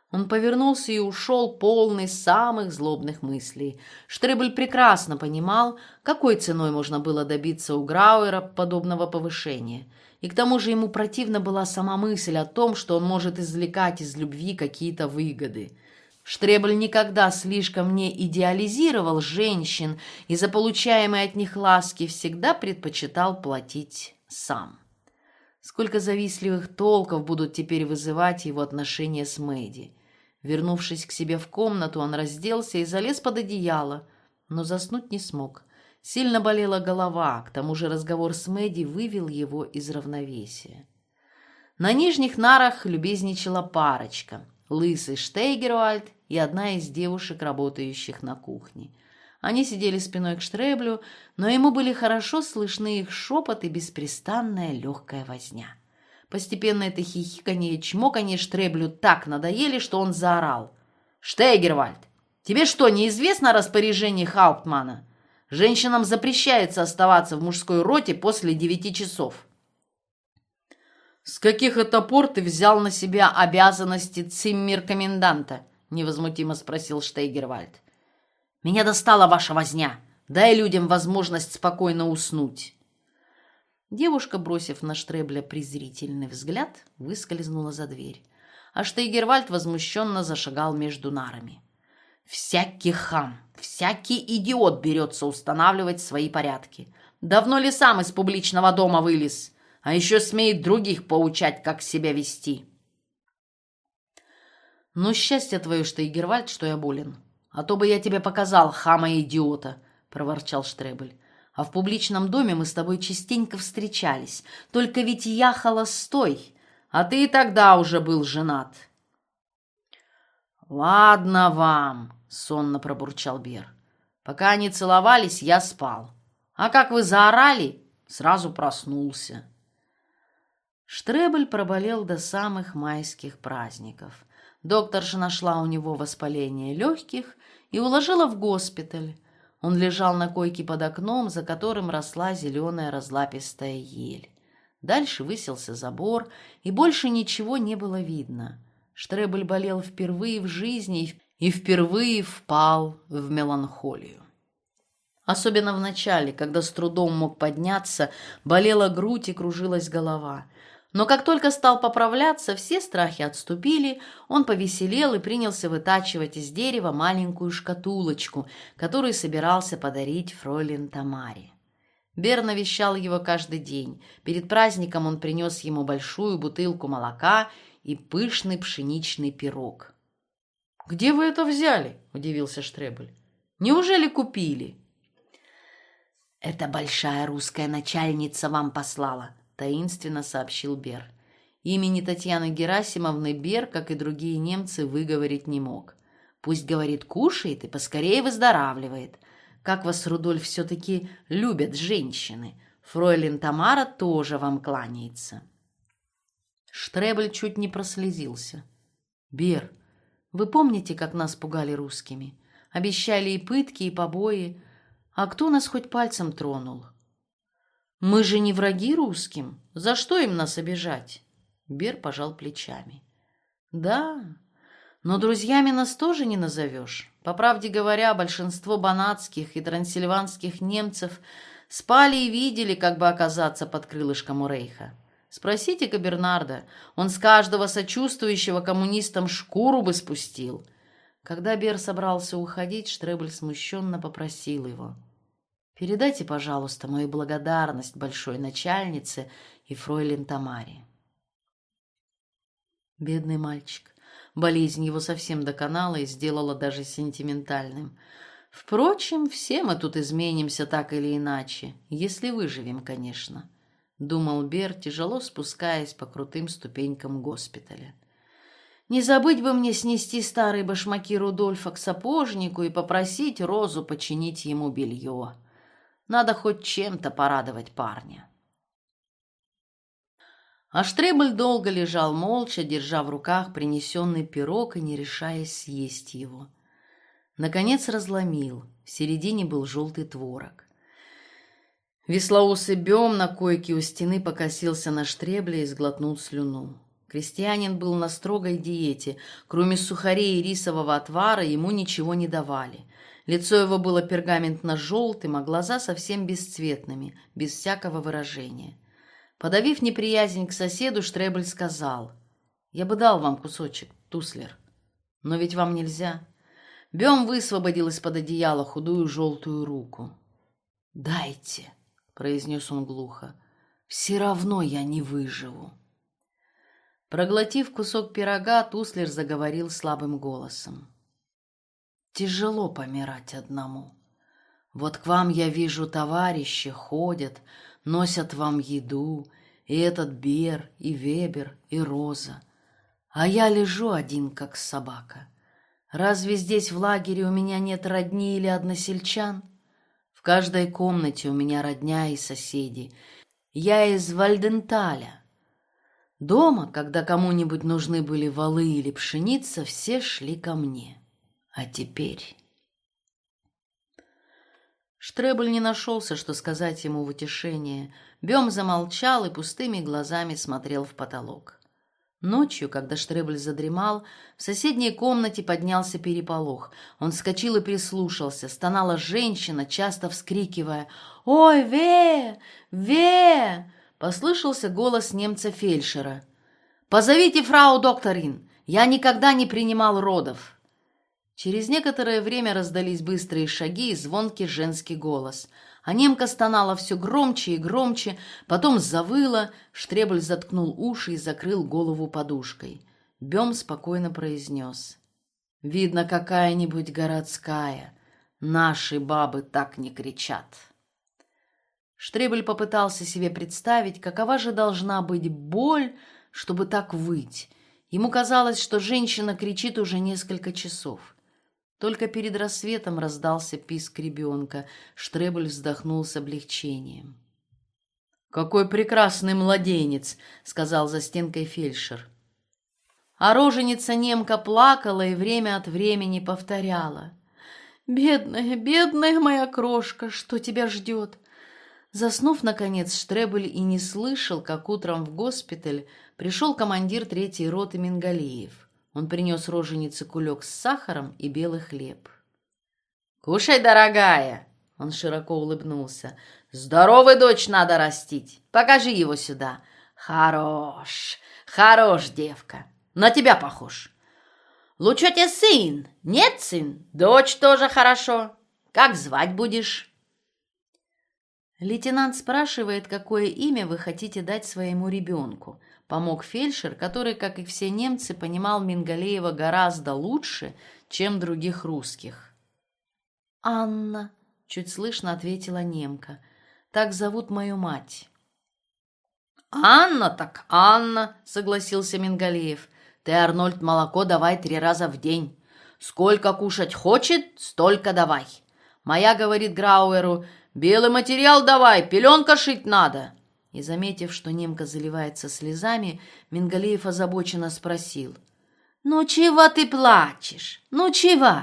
Он повернулся и ушел, полный самых злобных мыслей. Штребль прекрасно понимал, какой ценой можно было добиться у Грауэра подобного повышения. И к тому же ему противна была сама мысль о том, что он может извлекать из любви какие-то выгоды. Штребль никогда слишком не идеализировал женщин и за получаемые от них ласки всегда предпочитал платить сам. Сколько завистливых толков будут теперь вызывать его отношения с Мэдди. Вернувшись к себе в комнату, он разделся и залез под одеяло, но заснуть не смог. Сильно болела голова, к тому же разговор с Мэдди вывел его из равновесия. На нижних нарах любезничала парочка – лысый Штейгервальд и одна из девушек, работающих на кухне. Они сидели спиной к Штреблю, но ему были хорошо слышны их шепот и беспрестанная легкая возня. Постепенно это хихиканье и чмоканье Штреблю так надоели, что он заорал. «Штейгервальд, тебе что, неизвестно о распоряжении Хауптмана? Женщинам запрещается оставаться в мужской роте после девяти часов». «С каких это пор ты взял на себя обязанности циммер-коменданта?» — невозмутимо спросил Штейгервальд. «Меня достала ваша возня. Дай людям возможность спокойно уснуть». Девушка, бросив на Штребля презрительный взгляд, выскользнула за дверь, а Штейгервальд возмущенно зашагал между нарами. «Всякий хам, всякий идиот берется устанавливать свои порядки. Давно ли сам из публичного дома вылез, а еще смеет других поучать, как себя вести?» «Ну, счастье твое, Штейгервальд, что я болен. А то бы я тебе показал хама и идиота», — проворчал Штребль. «А в публичном доме мы с тобой частенько встречались. Только ведь я холостой, а ты и тогда уже был женат». «Ладно вам», — сонно пробурчал Бер. «Пока они целовались, я спал. А как вы заорали, сразу проснулся». Штребль проболел до самых майских праздников. Докторша нашла у него воспаление легких и уложила в госпиталь. Он лежал на койке под окном, за которым росла зеленая разлапистая ель. Дальше высился забор, и больше ничего не было видно. Штребль болел впервые в жизни и впервые впал в меланхолию. Особенно в начале, когда с трудом мог подняться, болела грудь и кружилась голова. Но как только стал поправляться, все страхи отступили, он повеселел и принялся вытачивать из дерева маленькую шкатулочку, которую собирался подарить фройлен Тамаре. Бер навещал его каждый день. Перед праздником он принес ему большую бутылку молока и пышный пшеничный пирог. «Где вы это взяли?» – удивился Штребль. «Неужели купили?» «Это большая русская начальница вам послала», — таинственно сообщил Бер. Имени Татьяны Герасимовны Бер, как и другие немцы, выговорить не мог. Пусть, говорит, кушает и поскорее выздоравливает. Как вас, Рудольф, все-таки любят женщины. Фройлен Тамара тоже вам кланяется. Штребль чуть не прослезился. «Бер, вы помните, как нас пугали русскими? Обещали и пытки, и побои. А кто нас хоть пальцем тронул? Мы же не враги русским. За что им нас обижать?» Бер пожал плечами. «Да, но друзьями нас тоже не назовешь. По правде говоря, большинство банатских и трансильванских немцев спали и видели, как бы оказаться под крылышком у Рейха. Спросите-ка Бернарда, он с каждого сочувствующего коммунистам шкуру бы спустил». Когда Бер собрался уходить, Штребль смущенно попросил его: «Передайте, пожалуйста, мою благодарность большой начальнице и фройлен Тамаре». Бедный мальчик. Болезнь его совсем доконала и сделала даже сентиментальным. «Впрочем, все мы тут изменимся так или иначе, если выживем, конечно», — думал Бер, тяжело спускаясь по крутым ступенькам госпиталя. «Не забыть бы мне снести старые башмаки Рудольфа к сапожнику и попросить Розу починить ему белье. Надо хоть чем-то порадовать парня». А Штребль долго лежал молча, держа в руках принесенный пирог и не решаясь съесть его. Наконец разломил. В середине был желтый творог. Веслоусый Бем на койке у стены покосился на Штребля и сглотнул слюну. Крестьянин был на строгой диете. Кроме сухарей и рисового отвара ему ничего не давали. Лицо его было пергаментно-желтым, а глаза совсем бесцветными, без всякого выражения. Подавив неприязнь к соседу, Штребель сказал: «Я бы дал вам кусочек, Туслер, но ведь вам нельзя». Бем высвободил из-под одеяла худую желтую руку. «Дайте», — произнес он глухо, — «все равно я не выживу». Проглотив кусок пирога, Туслер заговорил слабым голосом. «Тяжело помирать одному. Вот к вам, я вижу, товарищи ходят, носят вам еду, и этот Бер, и Вебер, и Роза. А я лежу один, как собака. Разве здесь в лагере у меня нет родни или односельчан? В каждой комнате у меня родня и соседи. Я из Вальденталя. Дома, когда кому-нибудь нужны были валы или пшеница, все шли ко мне. А теперь...» Штребель не нашелся, что сказать ему в утешение. Бем замолчал и пустыми глазами смотрел в потолок. Ночью, когда Штребель задремал, в соседней комнате поднялся переполох. Он вскочил и прислушался. Стонала женщина, часто вскрикивая: «Ой, Ве! Ве!» Послышался голос немца-фельдшера. «Позовите фрау докторин! Я никогда не принимал родов!» Через некоторое время раздались быстрые шаги и звонкий женский голос. А немка стонала все громче и громче, потом завыла. Штребель заткнул уши и закрыл голову подушкой. Бем спокойно произнес: «Видно, какая-нибудь городская. Наши бабы так не кричат». Штребель попытался себе представить, какова же должна быть боль, чтобы так выть. Ему казалось, что женщина кричит уже несколько часов. Только перед рассветом раздался писк ребенка. Штребель вздохнул с облегчением. «Какой прекрасный младенец!» — сказал за стенкой фельдшер. А роженица-немка плакала и время от времени повторяла: «Бедная, бедная моя крошка, что тебя ждет?» Заснув, наконец, Штребель и не слышал, как утром в госпиталь пришел командир третьей роты Мингалеев. Он принес роженице кулек с сахаром и белый хлеб. «Кушай, дорогая!» — он широко улыбнулся. «Здоровый дочь надо растить. Покажи его сюда. Хорош, хорош, девка. На тебя похож. Лучше тебе сын. Нет, сын? Дочь тоже хорошо. Как звать будешь?» «Лейтенант спрашивает, какое имя вы хотите дать своему ребенку», — помог фельдшер, который, как и все немцы, понимал Мингалеева гораздо лучше, чем других русских. «Анна», — чуть слышно ответила немка, — «так зовут мою мать». «Анна так Анна», — согласился Мингалеев. «Ты, Арнольд, молоко давай три раза в день. Сколько кушать хочет, столько давай. Моя говорит Грауэру: белый материал давай, пеленка шить надо». И, заметив, что немка заливается слезами, Мингалеев озабоченно спросил: «Ну чего ты плачешь? Ну чего?»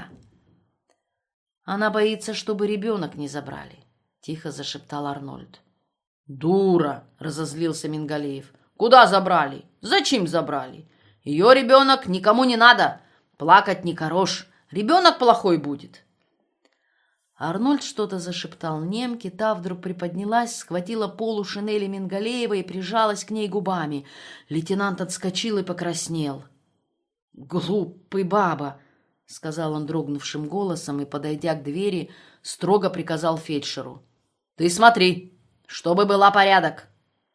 «Она боится, чтобы ребенок не забрали», — тихо зашептал Арнольд. «Дура!» — разозлился Мингалеев. «Куда забрали? Зачем забрали? Ее ребенок никому не надо. Плакать не хорош. Ребенок плохой будет». Арнольд что-то зашептал немке, та вдруг приподнялась, схватила полу шинели Мингалеева и прижалась к ней губами. Лейтенант отскочил и покраснел. «Глупый баба!» — сказал он дрогнувшим голосом и, подойдя к двери, строго приказал фельдшеру: «Ты смотри, чтобы была порядок!»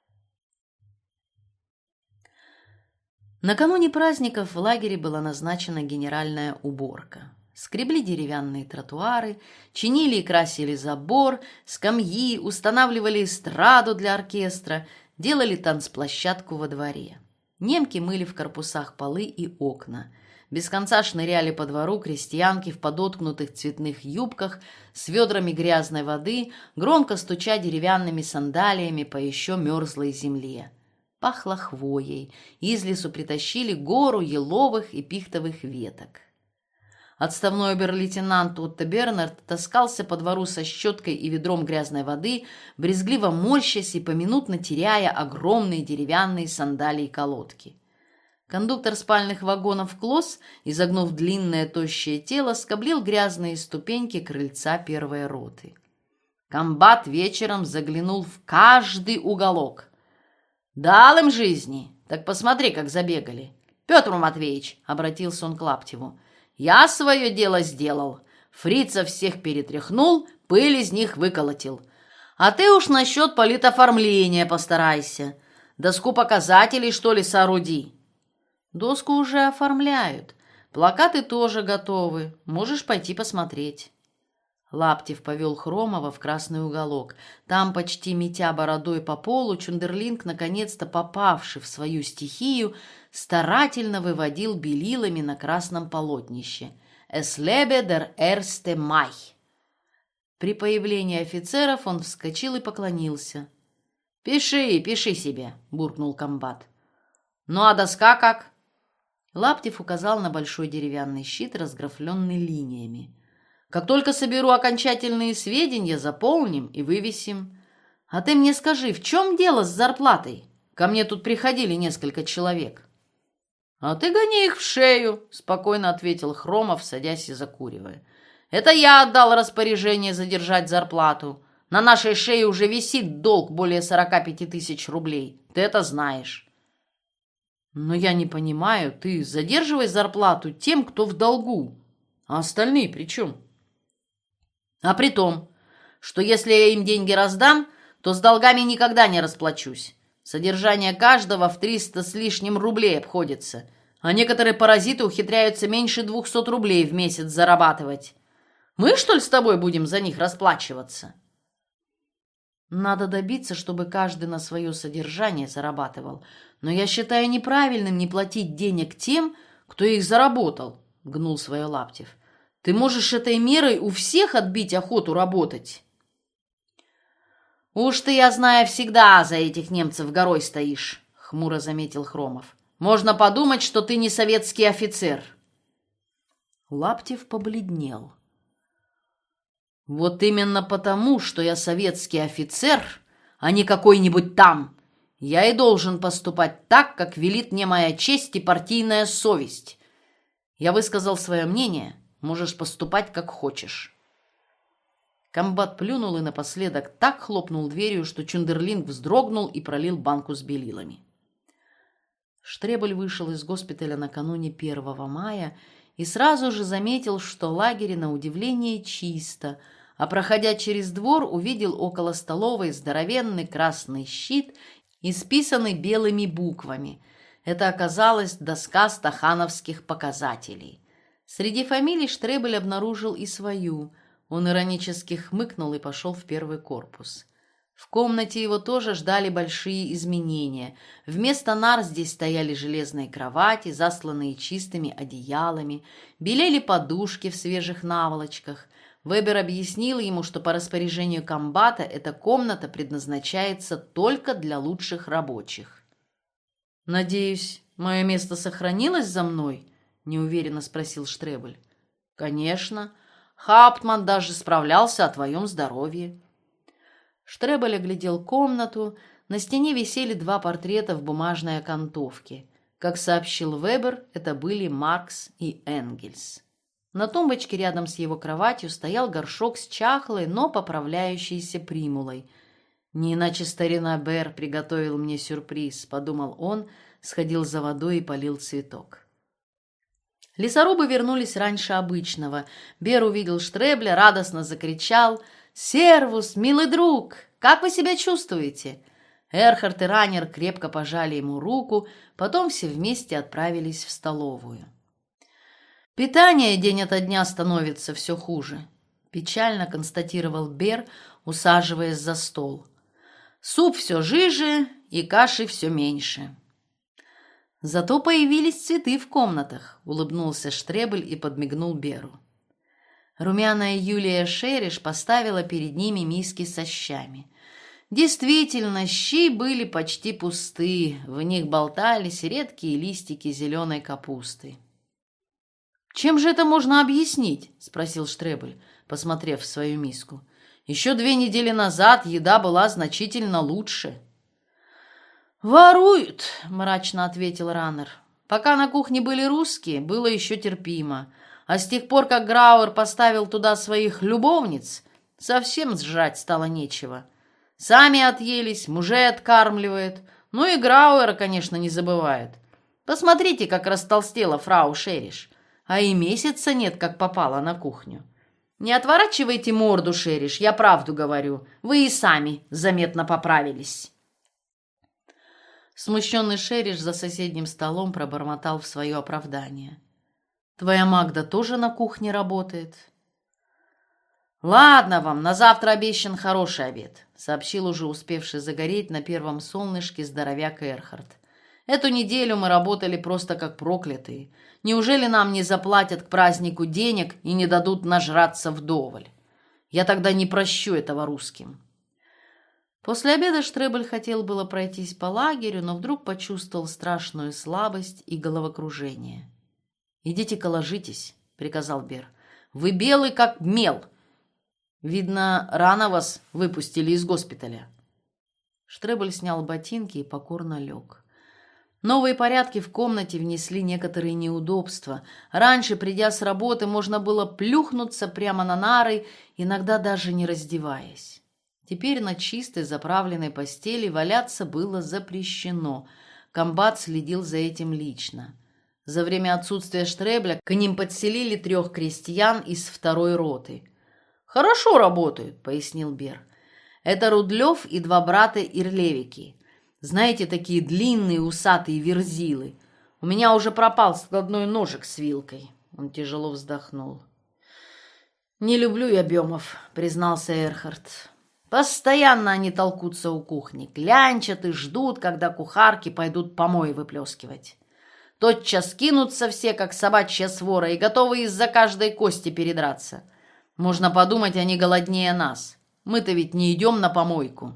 Накануне праздников в лагере была назначена генеральная уборка. Скребли деревянные тротуары, чинили и красили забор, скамьи, устанавливали эстраду для оркестра, делали танцплощадку во дворе. Немки мыли в корпусах полы и окна. Без конца шныряли по двору крестьянки в подоткнутых цветных юбках с ведрами грязной воды, громко стуча деревянными сандалиями по еще мерзлой земле. Пахло хвоей, из лесу притащили гору еловых и пихтовых веток. Отставной обер-лейтенант Отто Бернард таскался по двору со щеткой и ведром грязной воды, брезгливо морщась и поминутно теряя огромные деревянные сандалии-колодки. Кондуктор спальных вагонов Клосс, изогнув длинное тощее тело, скоблил грязные ступеньки крыльца первой роты. Комбат вечером заглянул в каждый уголок. «Дал им жизни, так посмотри, как забегали. Петр Матвеевич», — обратился он к Лаптеву, — «я свое дело сделал. Фрицев всех перетряхнул, пыль из них выколотил. А ты уж насчет политоформления постарайся. Доску показателей, что ли, сооруди». «Доску уже оформляют. Плакаты тоже готовы. Можешь пойти посмотреть». Лаптев повел Хромова в красный уголок. Там, почти метя бородой по полу, Чундерлинг, наконец-то попавший в свою стихию, старательно выводил белилами на красном полотнище «Es lebe der erste Mai». При появлении офицеров он вскочил и поклонился. «Пиши, пиши себе», — буркнул комбат. «Ну а доска как?» Лаптев указал на большой деревянный щит, разграфленный линиями. «Как только соберу окончательные сведения, заполним и вывесим. А ты мне скажи, в чем дело с зарплатой? Ко мне тут приходили несколько человек». «А ты гони их в шею», — спокойно ответил Хромов, садясь и закуривая. «Это я отдал распоряжение задержать зарплату. На нашей шее уже висит долг более сорока пяти тысяч рублей. Ты это знаешь». «Но я не понимаю, ты задерживай зарплату тем, кто в долгу. А остальные при чем?» «А при том, что если я им деньги раздам, то с долгами никогда не расплачусь. Содержание каждого в триста с лишним рублей обходится, а некоторые паразиты ухитряются меньше двухсот рублей в месяц зарабатывать. Мы, что ли, с тобой будем за них расплачиваться?» «Надо добиться, чтобы каждый на свое содержание зарабатывал. Но я считаю неправильным не платить денег тем, кто их заработал», — гнул свое Лаптев. «Ты можешь этой мерой у всех отбить охоту работать». «Уж ты, я знаю, всегда за этих немцев горой стоишь», — хмуро заметил Хромов. «Можно подумать, что ты не советский офицер». Лаптев побледнел. «Вот именно потому, что я советский офицер, а не какой-нибудь там, я и должен поступать так, как велит мне моя честь и партийная совесть. Я высказал свое мнение, можешь поступать, как хочешь». Комбат плюнул и напоследок так хлопнул дверью, что Чундерлинг вздрогнул и пролил банку с белилами. Штребель вышел из госпиталя накануне первого мая и сразу же заметил, что в лагере на удивление чисто, а, проходя через двор, увидел около столовой здоровенный красный щит, исписанный белыми буквами. Это оказалась доска стахановских показателей. Среди фамилий Штребель обнаружил и свою. Он иронически хмыкнул и пошел в первый корпус. В комнате его тоже ждали большие изменения. Вместо нар здесь стояли железные кровати, засланные чистыми одеялами, белели подушки в свежих наволочках. Вебер объяснил ему, что по распоряжению комбата эта комната предназначается только для лучших рабочих. «Надеюсь, мое место сохранилось за мной?» — неуверенно спросил Штребель. «Конечно. Хауптман даже справлялся о твоем здоровье». Штребель оглядел комнату. На стене висели два портрета в бумажной окантовке. Как сообщил Вебер, это были Маркс и Энгельс. На тумбочке рядом с его кроватью стоял горшок с чахлой, но поправляющейся примулой. «Не иначе старина Бер приготовил мне сюрприз», — подумал он, сходил за водой и полил цветок. Лесорубы вернулись раньше обычного. Бер увидел Штребля, радостно закричал: «Сервус, милый друг! Как вы себя чувствуете?» Эрхард и Раннер крепко пожали ему руку, потом все вместе отправились в столовую. «Питание день ото дня становится все хуже», — печально констатировал Бер, усаживаясь за стол. «Суп все жиже и каши все меньше». «Зато появились цветы в комнатах», — улыбнулся Штребель и подмигнул Беру. Румяная Юлия Шериш поставила перед ними миски со щами. Действительно, щи были почти пусты, в них болтались редкие листики зеленой капусты. «Чем же это можно объяснить?» — спросил Штребель, посмотрев в свою миску. «Еще две недели назад еда была значительно лучше». «Воруют», — мрачно ответил Раннер. Пока на кухне были русские, было еще терпимо. А с тех пор, как Грауэр поставил туда своих любовниц, совсем сжать стало нечего. Сами отъелись, мужей откармливает. Ну и Грауэра, конечно, не забывает. Посмотрите, как растолстела фрау Шериш. А и месяца нет, как попала на кухню. Не отворачивайте морду, Шериш, я правду говорю. Вы и сами заметно поправились. Смущенный Шериш за соседним столом пробормотал в свое оправдание. Твоя Магда тоже на кухне работает? Ладно вам, на завтра обещан хороший обед, сообщил уже успевший загореть на первом солнышке здоровяк Эрхард. Эту неделю мы работали просто как проклятые. Неужели нам не заплатят к празднику денег и не дадут нажраться вдоволь? Я тогда не прощу этого русским. После обеда Штребель хотел было пройтись по лагерю, но вдруг почувствовал страшную слабость и головокружение. «Идите-ка ложитесь», — приказал Бер. «Вы белый, как мел. Видно, рано вас выпустили из госпиталя». Штребель снял ботинки и покорно лег. Новые порядки в комнате внесли некоторые неудобства. Раньше, придя с работы, можно было плюхнуться прямо на нары, иногда даже не раздеваясь. Теперь на чистой заправленной постели валяться было запрещено. Комбат следил за этим лично. За время отсутствия Штребля к ним подселили трех крестьян из второй роты. «Хорошо работают», — пояснил Бер. «Это Рудлев и два брата Ирлевики. Знаете, такие длинные усатые верзилы. У меня уже пропал складной ножик с вилкой». Он тяжело вздохнул. «Не люблю я Бемов», — признался Эрхард. «Постоянно они толкутся у кухни, клянчат и ждут, когда кухарки пойдут помои выплескивать. Тотчас кинутся все, как собачья свора, и готовы из-за каждой кости передраться. Можно подумать, они голоднее нас. Мы-то ведь не идем на помойку».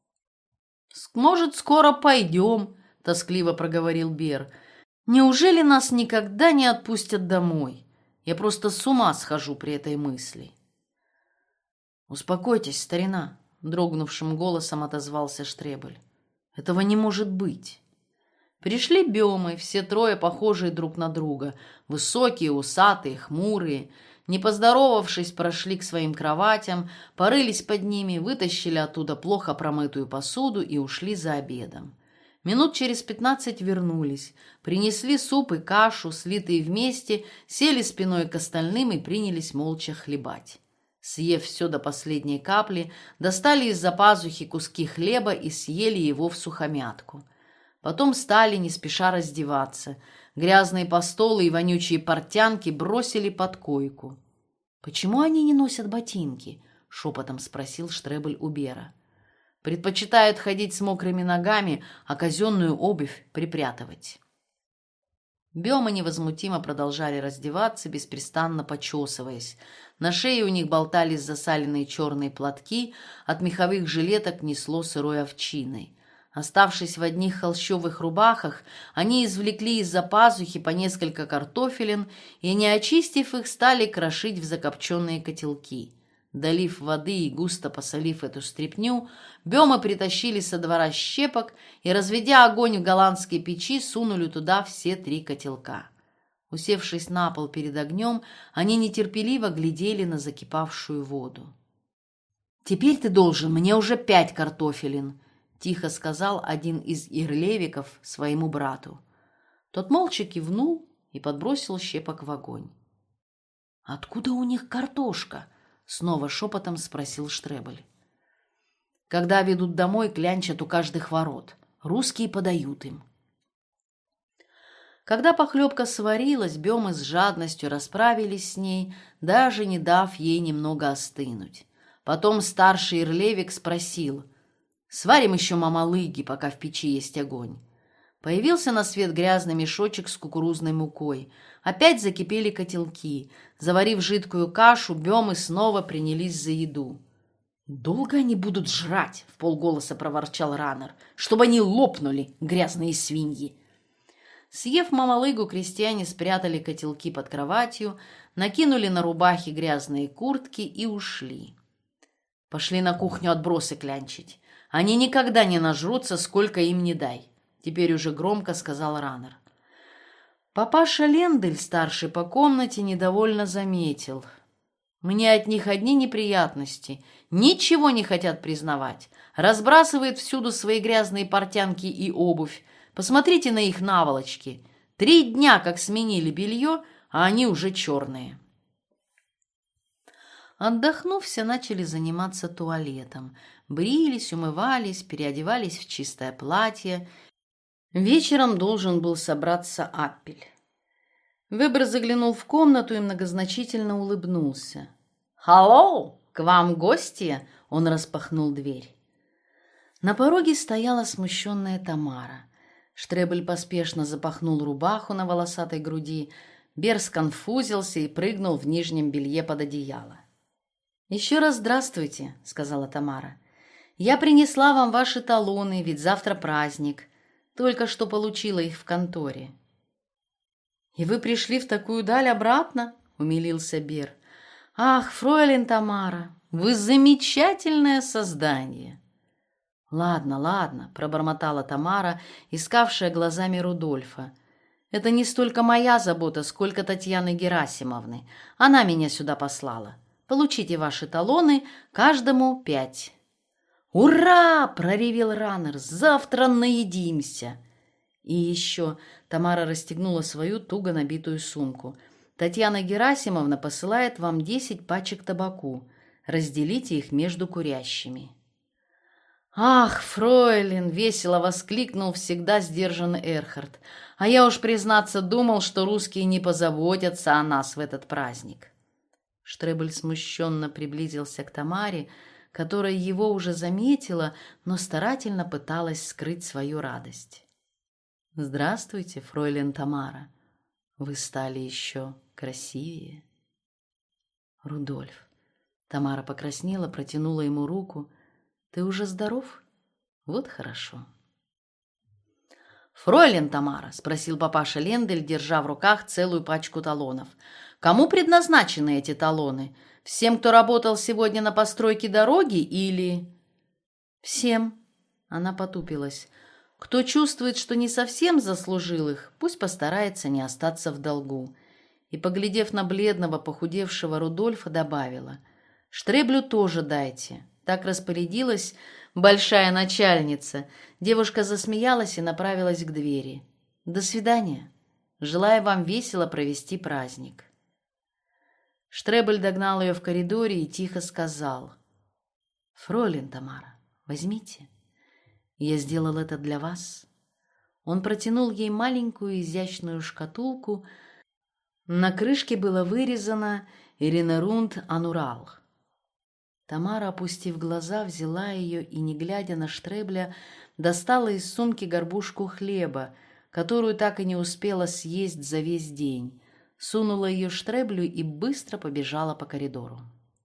«Может, скоро пойдем», — тоскливо проговорил Бер. «Неужели нас никогда не отпустят домой? Я просто с ума схожу при этой мысли». «Успокойтесь, старина», — дрогнувшим голосом отозвался Штребель. «Этого не может быть». Пришли Бемы, все трое похожие друг на друга, высокие, усатые, хмурые. Не поздоровавшись, прошли к своим кроватям, порылись под ними, вытащили оттуда плохо промытую посуду и ушли за обедом. Минут через пятнадцать вернулись, принесли суп и кашу, слитые вместе, сели спиной к остальным и принялись молча хлебать. Съев все до последней капли, достали из-за пазухи куски хлеба и съели его всухомятку. Потом стали не спеша раздеваться. Грязные постолы и вонючие портянки бросили под койку. «Почему они не носят ботинки?» — шепотом спросил Штребель у Бера. «Предпочитают ходить с мокрыми ногами, а казенную обувь припрятывать». Бемы невозмутимо продолжали раздеваться, беспрестанно почесываясь. На шее у них болтались засаленные черные платки, от меховых жилеток несло сырой овчиной. Оставшись в одних холщовых рубахах, они извлекли из-за пазухи по несколько картофелин и, не очистив их, стали крошить в закопченные котелки. Долив воды и густо посолив эту стряпню, Бемы притащили со двора щепок и, разведя огонь в голландской печи, сунули туда все три котелка. Усевшись на пол перед огнем, они нетерпеливо глядели на закипавшую воду. «Теперь ты должен мне уже пять картофелин», — тихо сказал один из ирлевиков своему брату. Тот молча кивнул и подбросил щепок в огонь. «Откуда у них картошка?» — снова шепотом спросил Штребель. «Когда ведут домой, клянчат у каждых ворот. Русские подают им». Когда похлебка сварилась, Бемы с жадностью расправились с ней, даже не дав ей немного остынуть. Потом старший ирлевик спросил: «Сварим еще мамалыги, пока в печи есть огонь». Появился на свет грязный мешочек с кукурузной мукой. Опять закипели котелки. Заварив жидкую кашу, Бемы снова принялись за еду. «Долго они будут жрать?» — вполголоса проворчал Раннер. «Чтобы они лопнули, грязные свиньи!» Съев мамалыгу, крестьяне спрятали котелки под кроватью, накинули на рубахи грязные куртки и ушли. Пошли на кухню отбросы клянчить. Они никогда не нажрутся, сколько им не дай. Теперь уже громко сказал Раннер. Папаша Лендель, старший по комнате, недовольно заметил: «Мне от них одни неприятности, ничего не хотят признавать, разбрасывают всюду свои грязные портянки и обувь. Посмотрите на их наволочки. Три дня как сменили белье, а они уже черные». Отдохнув, все начали заниматься туалетом. Брились, умывались, переодевались в чистое платье. Вечером должен был собраться Аппель. Вебер заглянул в комнату и многозначительно улыбнулся. «Халлоу! К вам гости!» — он распахнул дверь. На пороге стояла смущенная Тамара. Штребель поспешно запахнул рубаху на волосатой груди. Бер сконфузился и прыгнул в нижнем белье под одеяло. «Еще раз здравствуйте», — сказала Тамара. «Я принесла вам ваши талоны, ведь завтра праздник. Только что получила их в конторе». «И вы пришли в такую даль обратно?» — умилился Бер. «Ах, фройлен Тамара, вы замечательное создание!» «Ладно, ладно», — пробормотала Тамара, искавшая глазами Рудольфа. «Это не столько моя забота, сколько Татьяны Герасимовны. Она меня сюда послала. Получите ваши талоны, каждому пять». «Ура!» — проревел Раннер. «Завтра наедимся!» И еще Тамара расстегнула свою туго набитую сумку. «Татьяна Герасимовна посылает вам десять пачек табаку. Разделите их между курящими». «Ах, фройлен!» — весело воскликнул всегда сдержанный Эрхард. «А я уж, признаться, думал, что русские не позаботятся о нас в этот праздник». Штребель смущенно приблизился к Тамаре, которая его уже заметила, но старательно пыталась скрыть свою радость. «Здравствуйте, фройлен Тамара. Вы стали еще красивее». «Рудольф». Тамара покраснела, протянула ему руку. «Ты уже здоров? Вот хорошо». «Фройлен Тамара», — спросил папаша Лендель, держа в руках целую пачку талонов. «Кому предназначены эти талоны? Всем, кто работал сегодня на постройке дороги, или...» «Всем», — она потупилась. «Кто чувствует, что не совсем заслужил их, пусть постарается не остаться в долгу». И, поглядев на бледного, похудевшего Рудольфа, добавила: «Штреблю тоже дайте». Так распорядилась большая начальница. Девушка засмеялась и направилась к двери. «До свидания. Желаю вам весело провести праздник». Штребель догнал ее в коридоре и тихо сказал: «Фройлен Тамара, возьмите. Я сделал это для вас». Он протянул ей маленькую изящную шкатулку. На крышке было вырезано «Иринерунд Анурал». Тамара, опустив глаза, взяла ее и, не глядя на Штребля, достала из сумки горбушку хлеба, которую так и не успела съесть за весь день, сунула ее Штреблю и быстро побежала по коридору.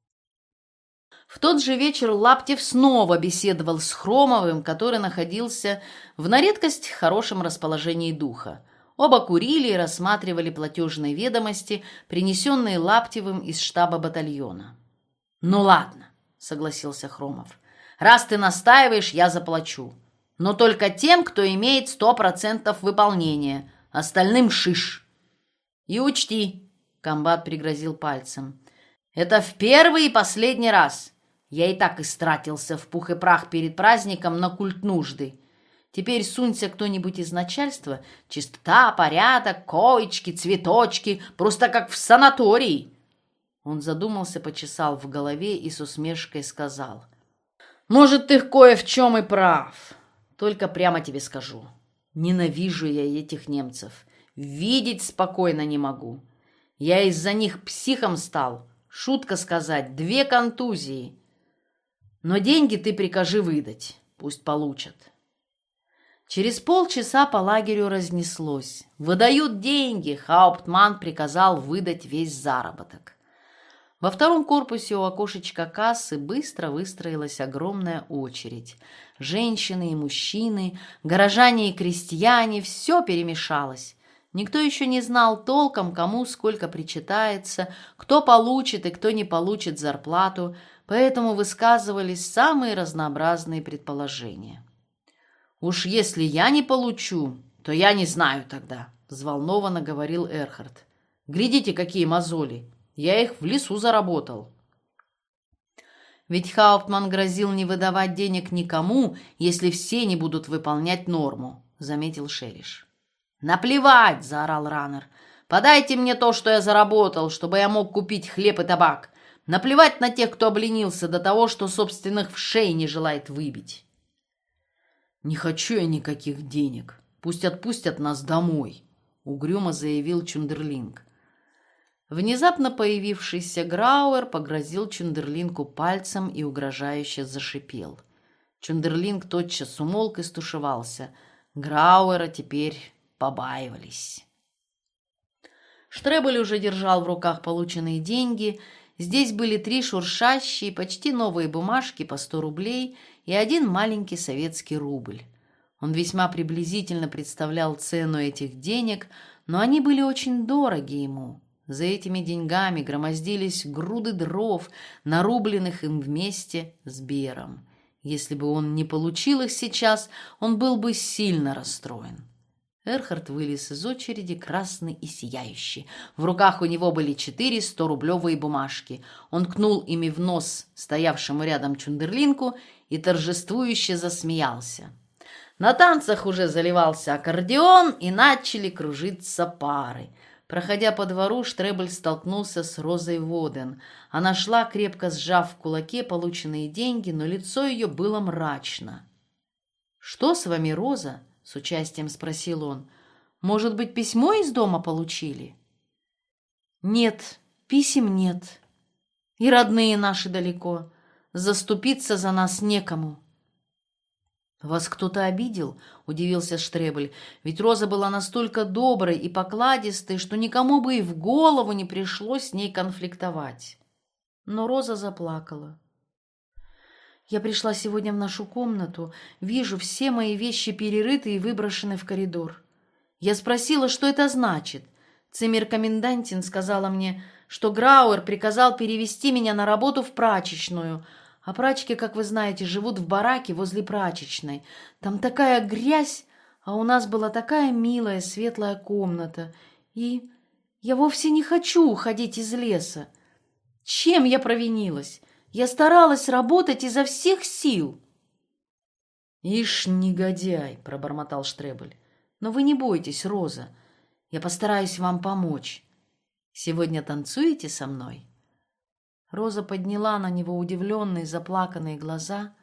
В тот же вечер Лаптев снова беседовал с Хромовым, который находился в на редкость хорошем расположении духа. Оба курили и рассматривали платежные ведомости, принесенные Лаптевым из штаба батальона. «Ну ладно», — согласился Хромов. «Раз ты настаиваешь, я заплачу. Но только тем, кто имеет сто процентов выполнения. Остальным шиш. И учти», — комбат пригрозил пальцем, — «это в первый и последний раз. Я и так истратился в пух и прах перед праздником на культ нужды. Теперь сунься кто-нибудь из начальства, чистота, порядок, коечки, цветочки, просто как в санатории». Он задумался, почесал в голове и с усмешкой сказал: «Может, ты кое в чем и прав. Только прямо тебе скажу, ненавижу я этих немцев. Видеть спокойно не могу. Я из-за них психом стал. Шутка сказать, две контузии. Но деньги ты прикажи выдать, пусть получат». Через полчаса по лагерю разнеслось: «Выдают деньги!» Хауптман приказал выдать весь заработок. Во втором корпусе у окошечка кассы быстро выстроилась огромная очередь. Женщины и мужчины, горожане и крестьяне — все перемешалось. Никто еще не знал толком, кому сколько причитается, кто получит и кто не получит зарплату, поэтому высказывались самые разнообразные предположения. «Уж если я не получу, То я не знаю тогда, взволнованно говорил Эрхард. Глядите, какие мозоли. Я их в лесу заработал. Ведь Хауптман грозил не выдавать денег никому, если все не будут выполнять норму, заметил Шериш. Наплевать, заорал Раннер. Подайте мне то, что я заработал, чтобы я мог купить хлеб и табак. Наплевать на тех, кто обленился до того, что собственных вшей не желает выбить. Не хочу я никаких денег. Пусть отпустят нас домой, угрюмо заявил Чундерлинг. Внезапно появившийся Грауэр погрозил Чундерлинку пальцем и угрожающе зашипел. Чундерлинг тотчас умолк и стушевался. Грауэра теперь побаивались. Штребель уже держал в руках полученные деньги. Здесь были три шуршащие, почти новые бумажки по сто рублей и один маленький советский рубль. Он весьма приблизительно представлял цену этих денег, но они были очень дороги ему. За этими деньгами громоздились груды дров, нарубленных им вместе с Бером. Если бы он не получил их сейчас, он был бы сильно расстроен. Эрхард вылез из очереди, красный и сияющий. В руках у него были четыре сторублевые бумажки. Он ткнул ими в нос стоявшему рядом Чундерлинку и торжествующе засмеялся. На танцах уже заливался аккордеон, и начали кружиться пары. Проходя по двору, Штребель столкнулся с Розой Воден. Она шла, крепко сжав в кулаке полученные деньги, но лицо ее было мрачно. «Что с вами, Роза?» — с участием спросил он. «Может быть, письмо из дома получили?» «Нет, писем нет. И родные наши далеко. Заступиться за нас некому». «Вас кто-то обидел?» — удивился Штребель. «Ведь Роза была настолько доброй и покладистой, что никому бы и в голову не пришлось с ней конфликтовать». Но Роза заплакала. «Я пришла сегодня в нашу комнату, вижу, все мои вещи перерыты и выброшены в коридор. Я спросила, что это значит. Циммер-комендантин сказала мне, что Грауэр приказал перевести меня на работу в прачечную, а прачки, как вы знаете, живут в бараке возле прачечной. Там такая грязь, а у нас была такая милая светлая комната. И я вовсе не хочу уходить из леса. Чем я провинилась? Я старалась работать изо всех сил». «Ишь, негодяй!» — пробормотал Штребель. «Но вы не бойтесь, Роза. Я постараюсь вам помочь. Сегодня танцуете со мной?» Роза подняла на него удивленные, заплаканные глаза.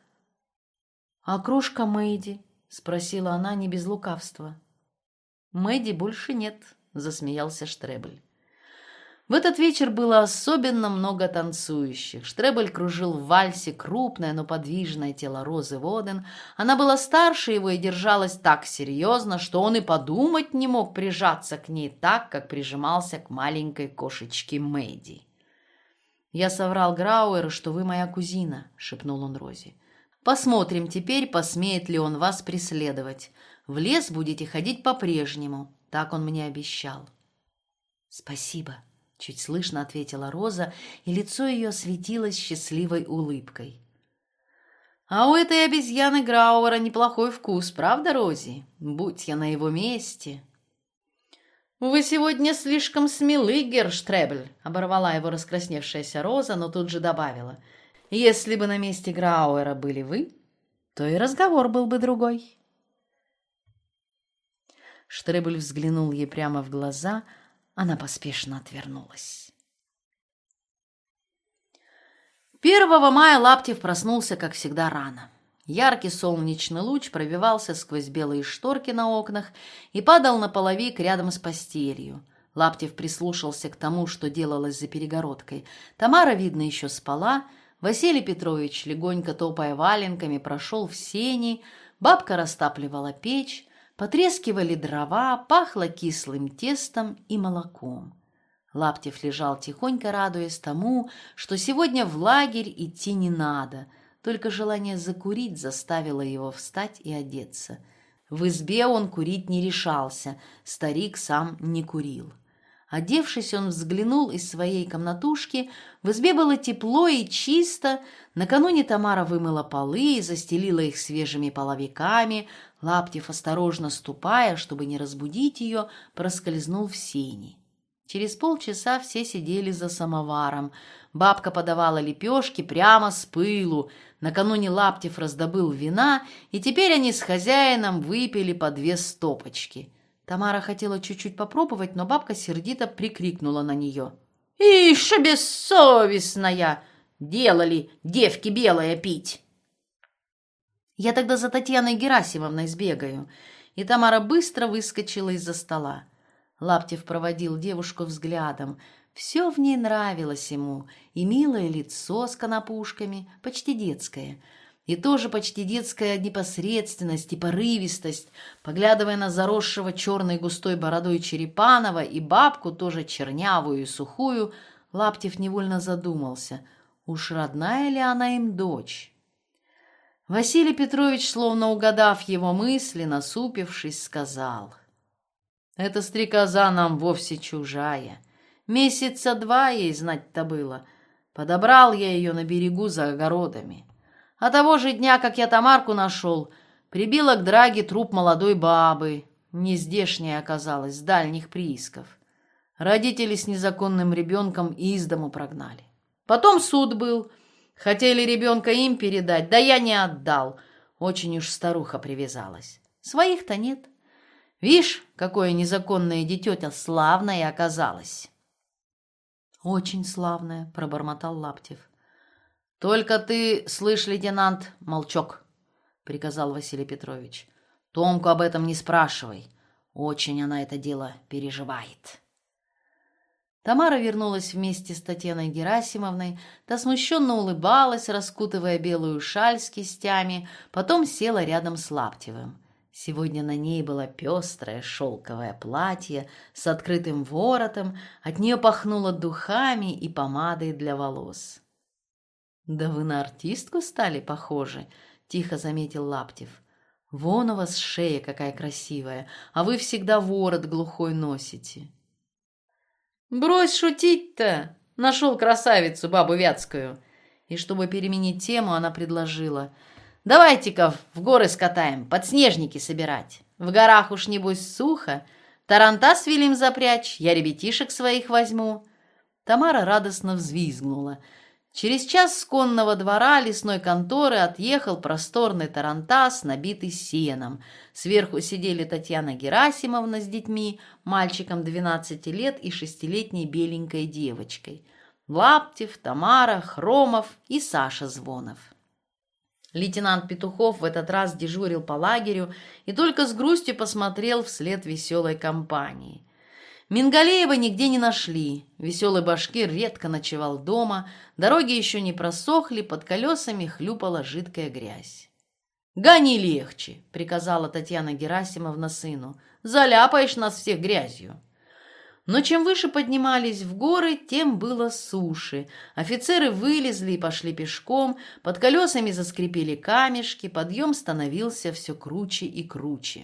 «А крошка Мэйди?» — спросила она не без лукавства. «Мэйди больше нет», — засмеялся Штребель. В этот вечер было особенно много танцующих. Штребель кружил в вальсе крупное, но подвижное тело Розы Воден. Она была старше его и держалась так серьезно, что он и подумать не мог прижаться к ней так, как прижимался к маленькой кошечке Мэйди. «Я соврал Грауэру, что вы моя кузина», — шепнул он Розе. «Посмотрим теперь, посмеет ли он вас преследовать. В лес будете ходить по-прежнему», — так он мне обещал. «Спасибо», — чуть слышно ответила Роза, и лицо ее светилось счастливой улыбкой. «А у этой обезьяны Грауэра неплохой вкус, правда, Рози? Будь я на его месте...» «Вы сегодня слишком смелы, Герштребель», — оборвала его раскрасневшаяся Роза, но тут же добавила. «Если бы на месте Грауэра были вы, то и разговор был бы другой». Штребель взглянул ей прямо в глаза, она поспешно отвернулась. Первого мая Лаптев проснулся, как всегда, рано. Яркий солнечный луч пробивался сквозь белые шторки на окнах и падал на половик рядом с постелью. Лаптев прислушался к тому, что делалось за перегородкой. Тамара, видно, еще спала. Василий Петрович, легонько топая валенками, прошел в сени. Бабка растапливала печь. Потрескивали дрова, пахло кислым тестом и молоком. Лаптев лежал тихонько, радуясь тому, что сегодня в лагерь идти не надо. Только желание закурить заставило его встать и одеться. В избе он курить не решался, старик сам не курил. Одевшись, он взглянул из своей комнатушки. В избе было тепло и чисто. Накануне Тамара вымыла полы и застелила их свежими половиками. Лаптев, осторожно ступая, чтобы не разбудить ее, проскользнул в сени. Через полчаса все сидели за самоваром. Бабка подавала лепешки прямо с пылу. Накануне Лаптев раздобыл вина, и теперь они с хозяином выпили по две стопочки. Тамара хотела чуть-чуть попробовать, но бабка сердито прикрикнула на нее. «Ишь, бессовестная! Делали девки белое пить!» «Я тогда за Татьяной Герасимовной сбегаю». И Тамара быстро выскочила из-за стола. Лаптев проводил девушку взглядом. Все в ней нравилось ему. И милое лицо с конопушками, почти детское, и тоже почти детская непосредственность и порывистость. Поглядывая на заросшего черной густой бородой Черепанова и бабку, тоже чернявую и сухую, Лаптев невольно задумался, уж родная ли она им дочь. Василий Петрович, словно угадав его мысли, насупившись, сказал: «Эта стрекоза нам вовсе чужая. Месяца два ей знать-то было. Подобрал я ее на берегу за огородами. А того же дня, как я Тамарку нашел, прибила к драге труп молодой бабы. Не здешняя оказалась, с дальних приисков. Родители с незаконным ребенком из дому прогнали. Потом суд был. Хотели ребенка им передать, да я не отдал. Очень уж старуха привязалась. Своих-то нет. Вишь, какое незаконное дитё-то славное оказалось». «Очень славное», — пробормотал Лаптев. «Только ты, слышь, лейтенант, молчок», — приказал Василий Петрович. «Томку об этом не спрашивай. Очень она это дело переживает». Тамара вернулась вместе с Татьяной Герасимовной. Та смущенно улыбалась, раскутывая белую шаль с кистями, потом села рядом с Лаптевым. Сегодня на ней было пестрое шелковое платье с открытым воротом, от нее пахнуло духами и помадой для волос. «Да вы на артистку стали похожи», — тихо заметил Лаптев. «Вон у вас шея какая красивая, а вы всегда ворот глухой носите». «Брось шутить-то! Нашел красавицу, бабу Вятскую!» И чтобы переменить тему, она предложила: «Давайте-ка в горы скатаем, подснежники собирать. В горах уж небось сухо. Тарантас велим запрячь, я ребятишек своих возьму». Тамара радостно взвизгнула. Через час с конного двора лесной конторы отъехал просторный тарантас, набитый сеном. Сверху сидели Татьяна Герасимовна с детьми, мальчиком двенадцати лет и шестилетней беленькой девочкой. Лаптев, Тамара, Хромов и Саша Звонов. Лейтенант Петухов в этот раз дежурил по лагерю и только с грустью посмотрел вслед веселой компании. Мингалеева нигде не нашли. Веселый башкир редко ночевал дома, дороги еще не просохли, под колесами хлюпала жидкая грязь. «Гони легче», — приказала Татьяна Герасимовна сыну, — «заляпаешь нас всех грязью». Но чем выше поднимались в горы, тем было суше. Офицеры вылезли и пошли пешком, под колесами заскрипели камешки, подъем становился все круче и круче.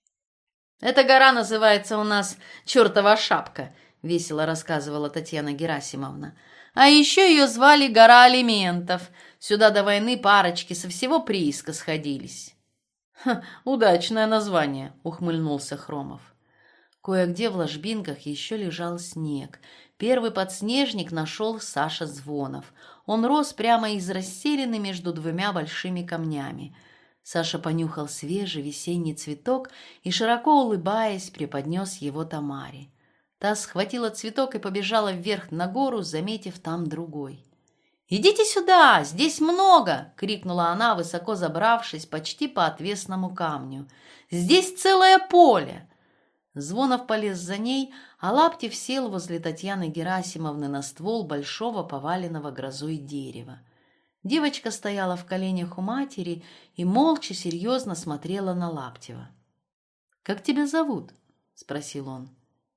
«Эта гора называется у нас Чертова шапка», — весело рассказывала Татьяна Герасимовна. «А еще ее звали Гора алиментов. Сюда до войны парочки со всего прииска сходились». «Ха, удачное название», — ухмыльнулся Хромов. Кое-где в ложбинках еще лежал снег. Первый подснежник нашел Саша Звонов. Он рос прямо из расселины между двумя большими камнями. Саша понюхал свежий весенний цветок и, широко улыбаясь, преподнес его Тамаре. Та схватила цветок и побежала вверх на гору, заметив там другой. «Идите сюда, здесь много!» — крикнула она, высоко забравшись почти по отвесному камню. «Здесь целое поле!» Звонов полез за ней, а Лаптев сел возле Татьяны Герасимовны на ствол большого поваленного грозой дерева. Девочка стояла в коленях у матери и молча серьезно смотрела на Лаптева. «Как тебя зовут?» — спросил он.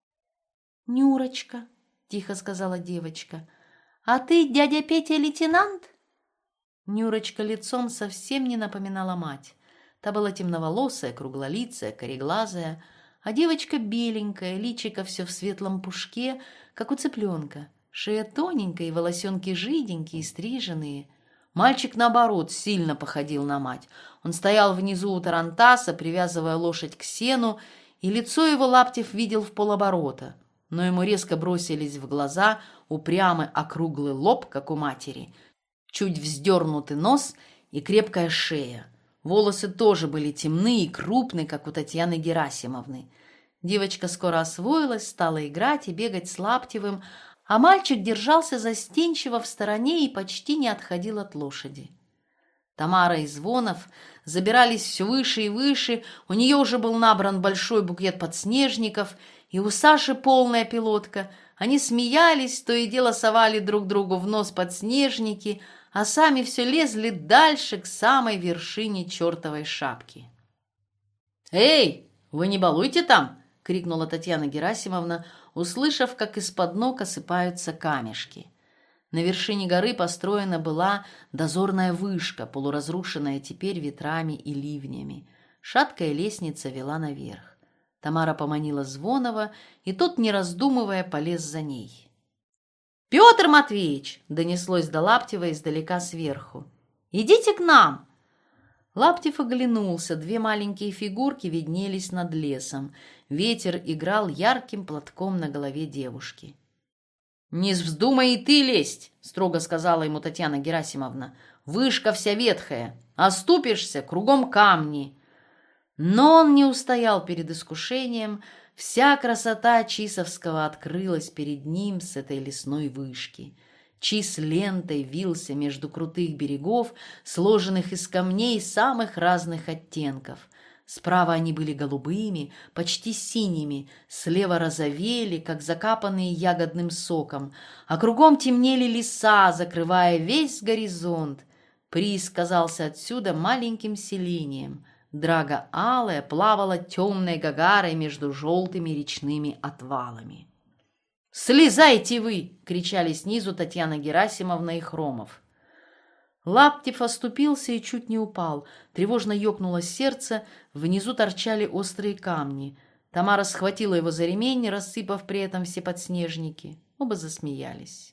«Нюрочка», — тихо сказала девочка. «А ты, дядя Петя, лейтенант?» Нюрочка лицом совсем не напоминала мать. Та была темноволосая, круглолицая, кореглазая. а девочка беленькая, личико все в светлом пушке, как у цыпленка, шея тоненькая и волосенки жиденькие, стриженные. Мальчик, наоборот, сильно походил на мать. Он стоял внизу у тарантаса, привязывая лошадь к сену, и лицо его Лаптев видел в полоборота. Но ему резко бросились в глаза упрямый округлый лоб, как у матери, чуть вздернутый нос и крепкая шея. Волосы тоже были темные и крупные, как у Татьяны Герасимовны. Девочка скоро освоилась, стала играть и бегать с Лаптевым, а мальчик держался застенчиво в стороне и почти не отходил от лошади. Тамара и Звонов забирались все выше и выше, у нее уже был набран большой букет подснежников, и у Саши полная пилотка. Они смеялись, то и дело совали друг другу в нос подснежники, а сами все лезли дальше к самой вершине чертовой шапки. «Эй, вы не балуйте там!» — крикнула Татьяна Герасимовна, услышав, как из-под ног осыпаются камешки. На вершине горы построена была дозорная вышка, полуразрушенная теперь ветрами и ливнями. Шаткая лестница вела наверх. Тамара поманила Звонова, и тот, не раздумывая, полез за ней. «Петр Матвеевич!» — донеслось до Лаптева издалека сверху. «Идите к нам!» Лаптев оглянулся, две маленькие фигурки виднелись над лесом. Ветер играл ярким платком на голове девушки. «Не вздумай и ты лезть!» — строго сказала ему Татьяна Герасимовна. «Вышка вся ветхая, оступишься, кругом камни!» Но он не устоял перед искушением. Вся красота Чисовского открылась перед ним с этой лесной вышки. Чис лентой вился между крутых берегов, сложенных из камней самых разных оттенков. Справа они были голубыми, почти синими, слева розовели, как закапанные ягодным соком, а кругом темнели леса, закрывая весь горизонт. Приз казался отсюда маленьким селением. Драга алая плавала темной гагарой между желтыми речными отвалами. «Слезайте вы!» — кричали снизу Татьяна Герасимовна и Хромов. Лаптев оступился и чуть не упал. Тревожно ёкнуло сердце, внизу торчали острые камни. Тамара схватила его за ремень, рассыпав при этом все подснежники. Оба засмеялись.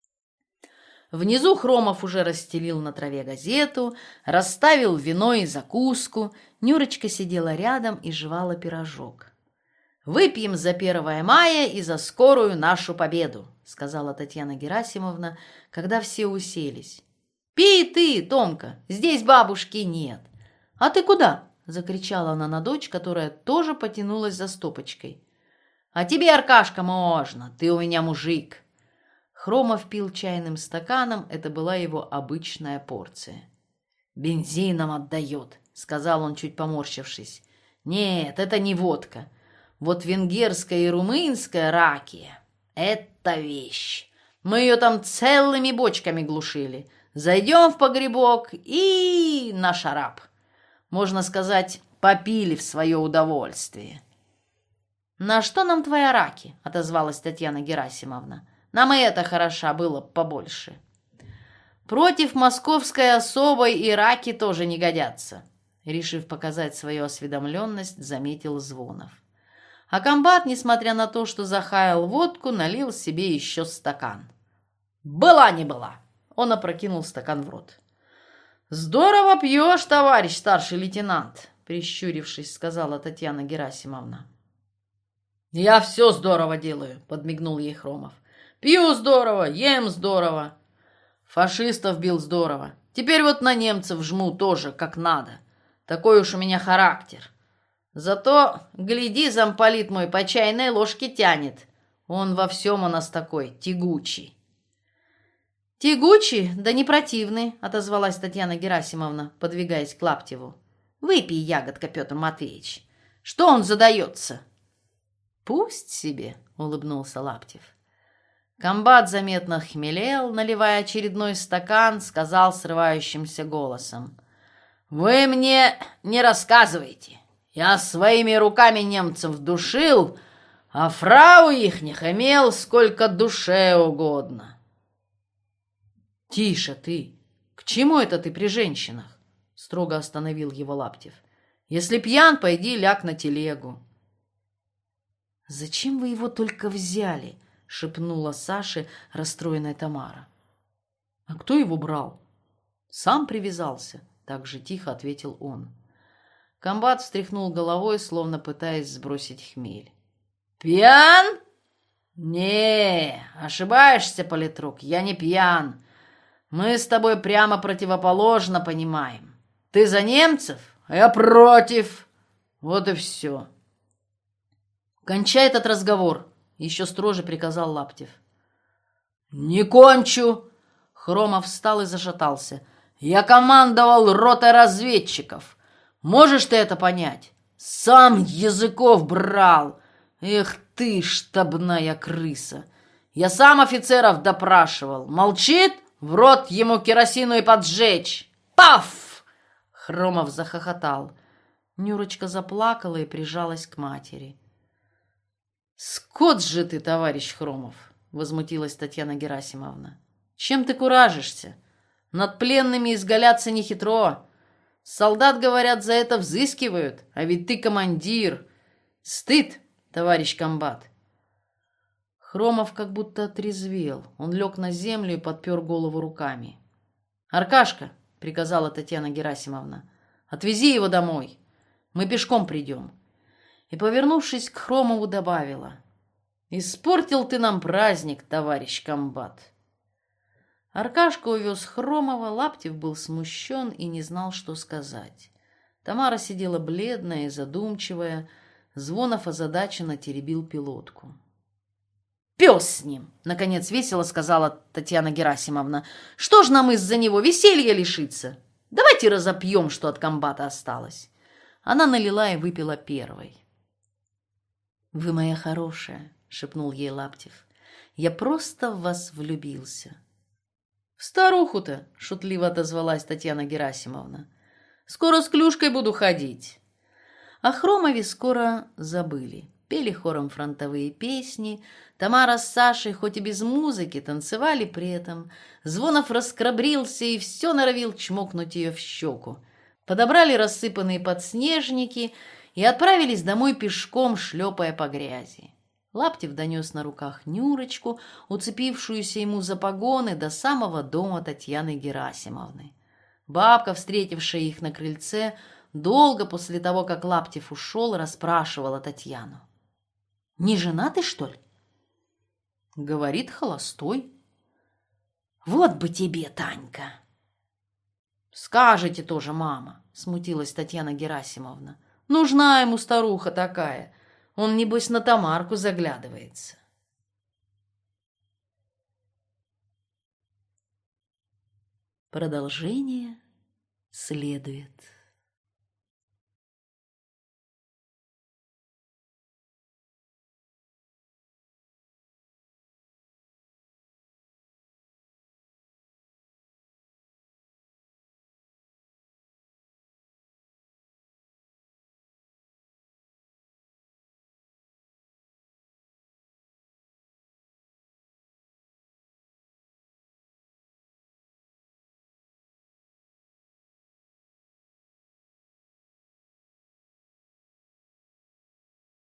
Внизу Хромов уже расстелил на траве газету, расставил вино и закуску. Нюрочка сидела рядом и жевала пирожок. «Выпьем за первое мая и за скорую нашу победу», — сказала Татьяна Герасимовна, когда все уселись. «Пей ты, Томка, здесь бабушки нет». «А ты куда?» — закричала она на дочь, которая тоже потянулась за стопочкой. «А тебе, Аркашка, можно, ты у меня мужик». Хромов пил чайным стаканом, это была его обычная порция. «Бензином отдает», — сказал он, чуть поморщившись. «Нет, это не водка. Вот венгерская и румынская ракия — это вещь. Мы ее там целыми бочками глушили. Зайдем в погребок и на шарап. Можно сказать, попили в свое удовольствие». «На что нам твоя раки?» — отозвалась Татьяна Герасимовна. «Нам и это хороша было побольше». «Против московской особой и раки тоже не годятся», — решив показать свою осведомленность, заметил Звонов. А комбат, несмотря на то, что захаял водку, налил себе еще стакан. «Была не была!» — он опрокинул стакан в рот. «Здорово пьешь, товарищ старший лейтенант!» — прищурившись, сказала Татьяна Герасимовна. «Я все здорово делаю!» — подмигнул ей Хромов. «Пью здорово, ем здорово. Фашистов бил здорово. Теперь вот на немцев жму тоже, как надо. Такой уж у меня характер. Зато, гляди, замполит мой по чайной ложке тянет. Он во всем у нас такой, тягучий». «Тягучий, да не противный», — отозвалась Татьяна Герасимовна, подвигаясь к Лаптеву. «Выпей, ягодка, Петр Матвеевич. Что он задается?» «Пусть себе», — улыбнулся Лаптев. Комбат заметно хмелел, наливая очередной стакан, сказал срывающимся голосом. «Вы мне не рассказывайте. Я своими руками немцев душил, а фрау ихних имел сколько душе угодно». «Тише ты! К чему это ты при женщинах?» — строго остановил его Лаптев. «Если пьян, пойди ляг на телегу». «Зачем вы его только взяли?» — шепнула Саше расстроенная Тамара. «А кто его брал?» «Сам привязался», — так же тихо ответил он. Комбат встряхнул головой, словно пытаясь сбросить хмель. «Пьян? Не, ошибаешься, политрук, я не пьян. Мы с тобой прямо противоположно понимаем. Ты за немцев, а я против. Вот и все». «Кончай этот разговор», — еще строже приказал Лаптев. «Не кончу!» — Хромов встал и зашатался. «Я командовал ротой разведчиков. Можешь ты это понять? Сам языков брал. Эх ты, штабная крыса! Я сам офицеров допрашивал. Молчит? В рот ему керосину и поджечь! Паф!» Хромов захохотал. Нюрочка заплакала и прижалась к матери. «Скот же ты, товарищ Хромов!» — возмутилась Татьяна Герасимовна. «Чем ты куражишься? Над пленными изгаляться нехитро. Солдат, говорят, за это взыскивают, а ведь ты командир. Стыд, товарищ комбат!» Хромов как будто отрезвел. Он лег на землю и подпер голову руками. «Аркашка!» — приказала Татьяна Герасимовна. «Отвези его домой. Мы пешком придем». И, повернувшись к Хромову, добавила: «Испортил ты нам праздник, товарищ комбат». Аркашка увез Хромова, Лаптев был смущен и не знал, что сказать. Тамара сидела бледная и задумчивая, Звонов озадаченно теребил пилотку. «Пес с ним!» — наконец весело сказала Татьяна Герасимовна. «Что ж нам из-за него веселья лишиться? Давайте разопьем, что от комбата осталось». Она налила и выпила первой. «Вы моя хорошая», — шепнул ей Лаптев. «Я просто в вас влюбился». «В старуху-то», — шутливо отозвалась Татьяна Герасимовна. «Скоро с клюшкой буду ходить». О Хромове скоро забыли. Пели хором фронтовые песни. Тамара с Сашей, хоть и без музыки, танцевали при этом. Звонов раскрабрился и все норовил чмокнуть ее в щеку. Подобрали рассыпанные подснежники и отправились домой пешком, шлепая по грязи. Лаптев донес на руках Нюрочку, уцепившуюся ему за погоны, до самого дома Татьяны Герасимовны. Бабка, встретившая их на крыльце, долго после того, как Лаптев ушел, расспрашивала Татьяну. «Не женатый, что ли?» «Говорит, холостой». «Вот бы тебе, Танька!» «Скажете тоже, мама», — смутилась Татьяна Герасимовна. «Нужна ему старуха такая. Он, небось, на Тамарку заглядывается». Продолжение следует.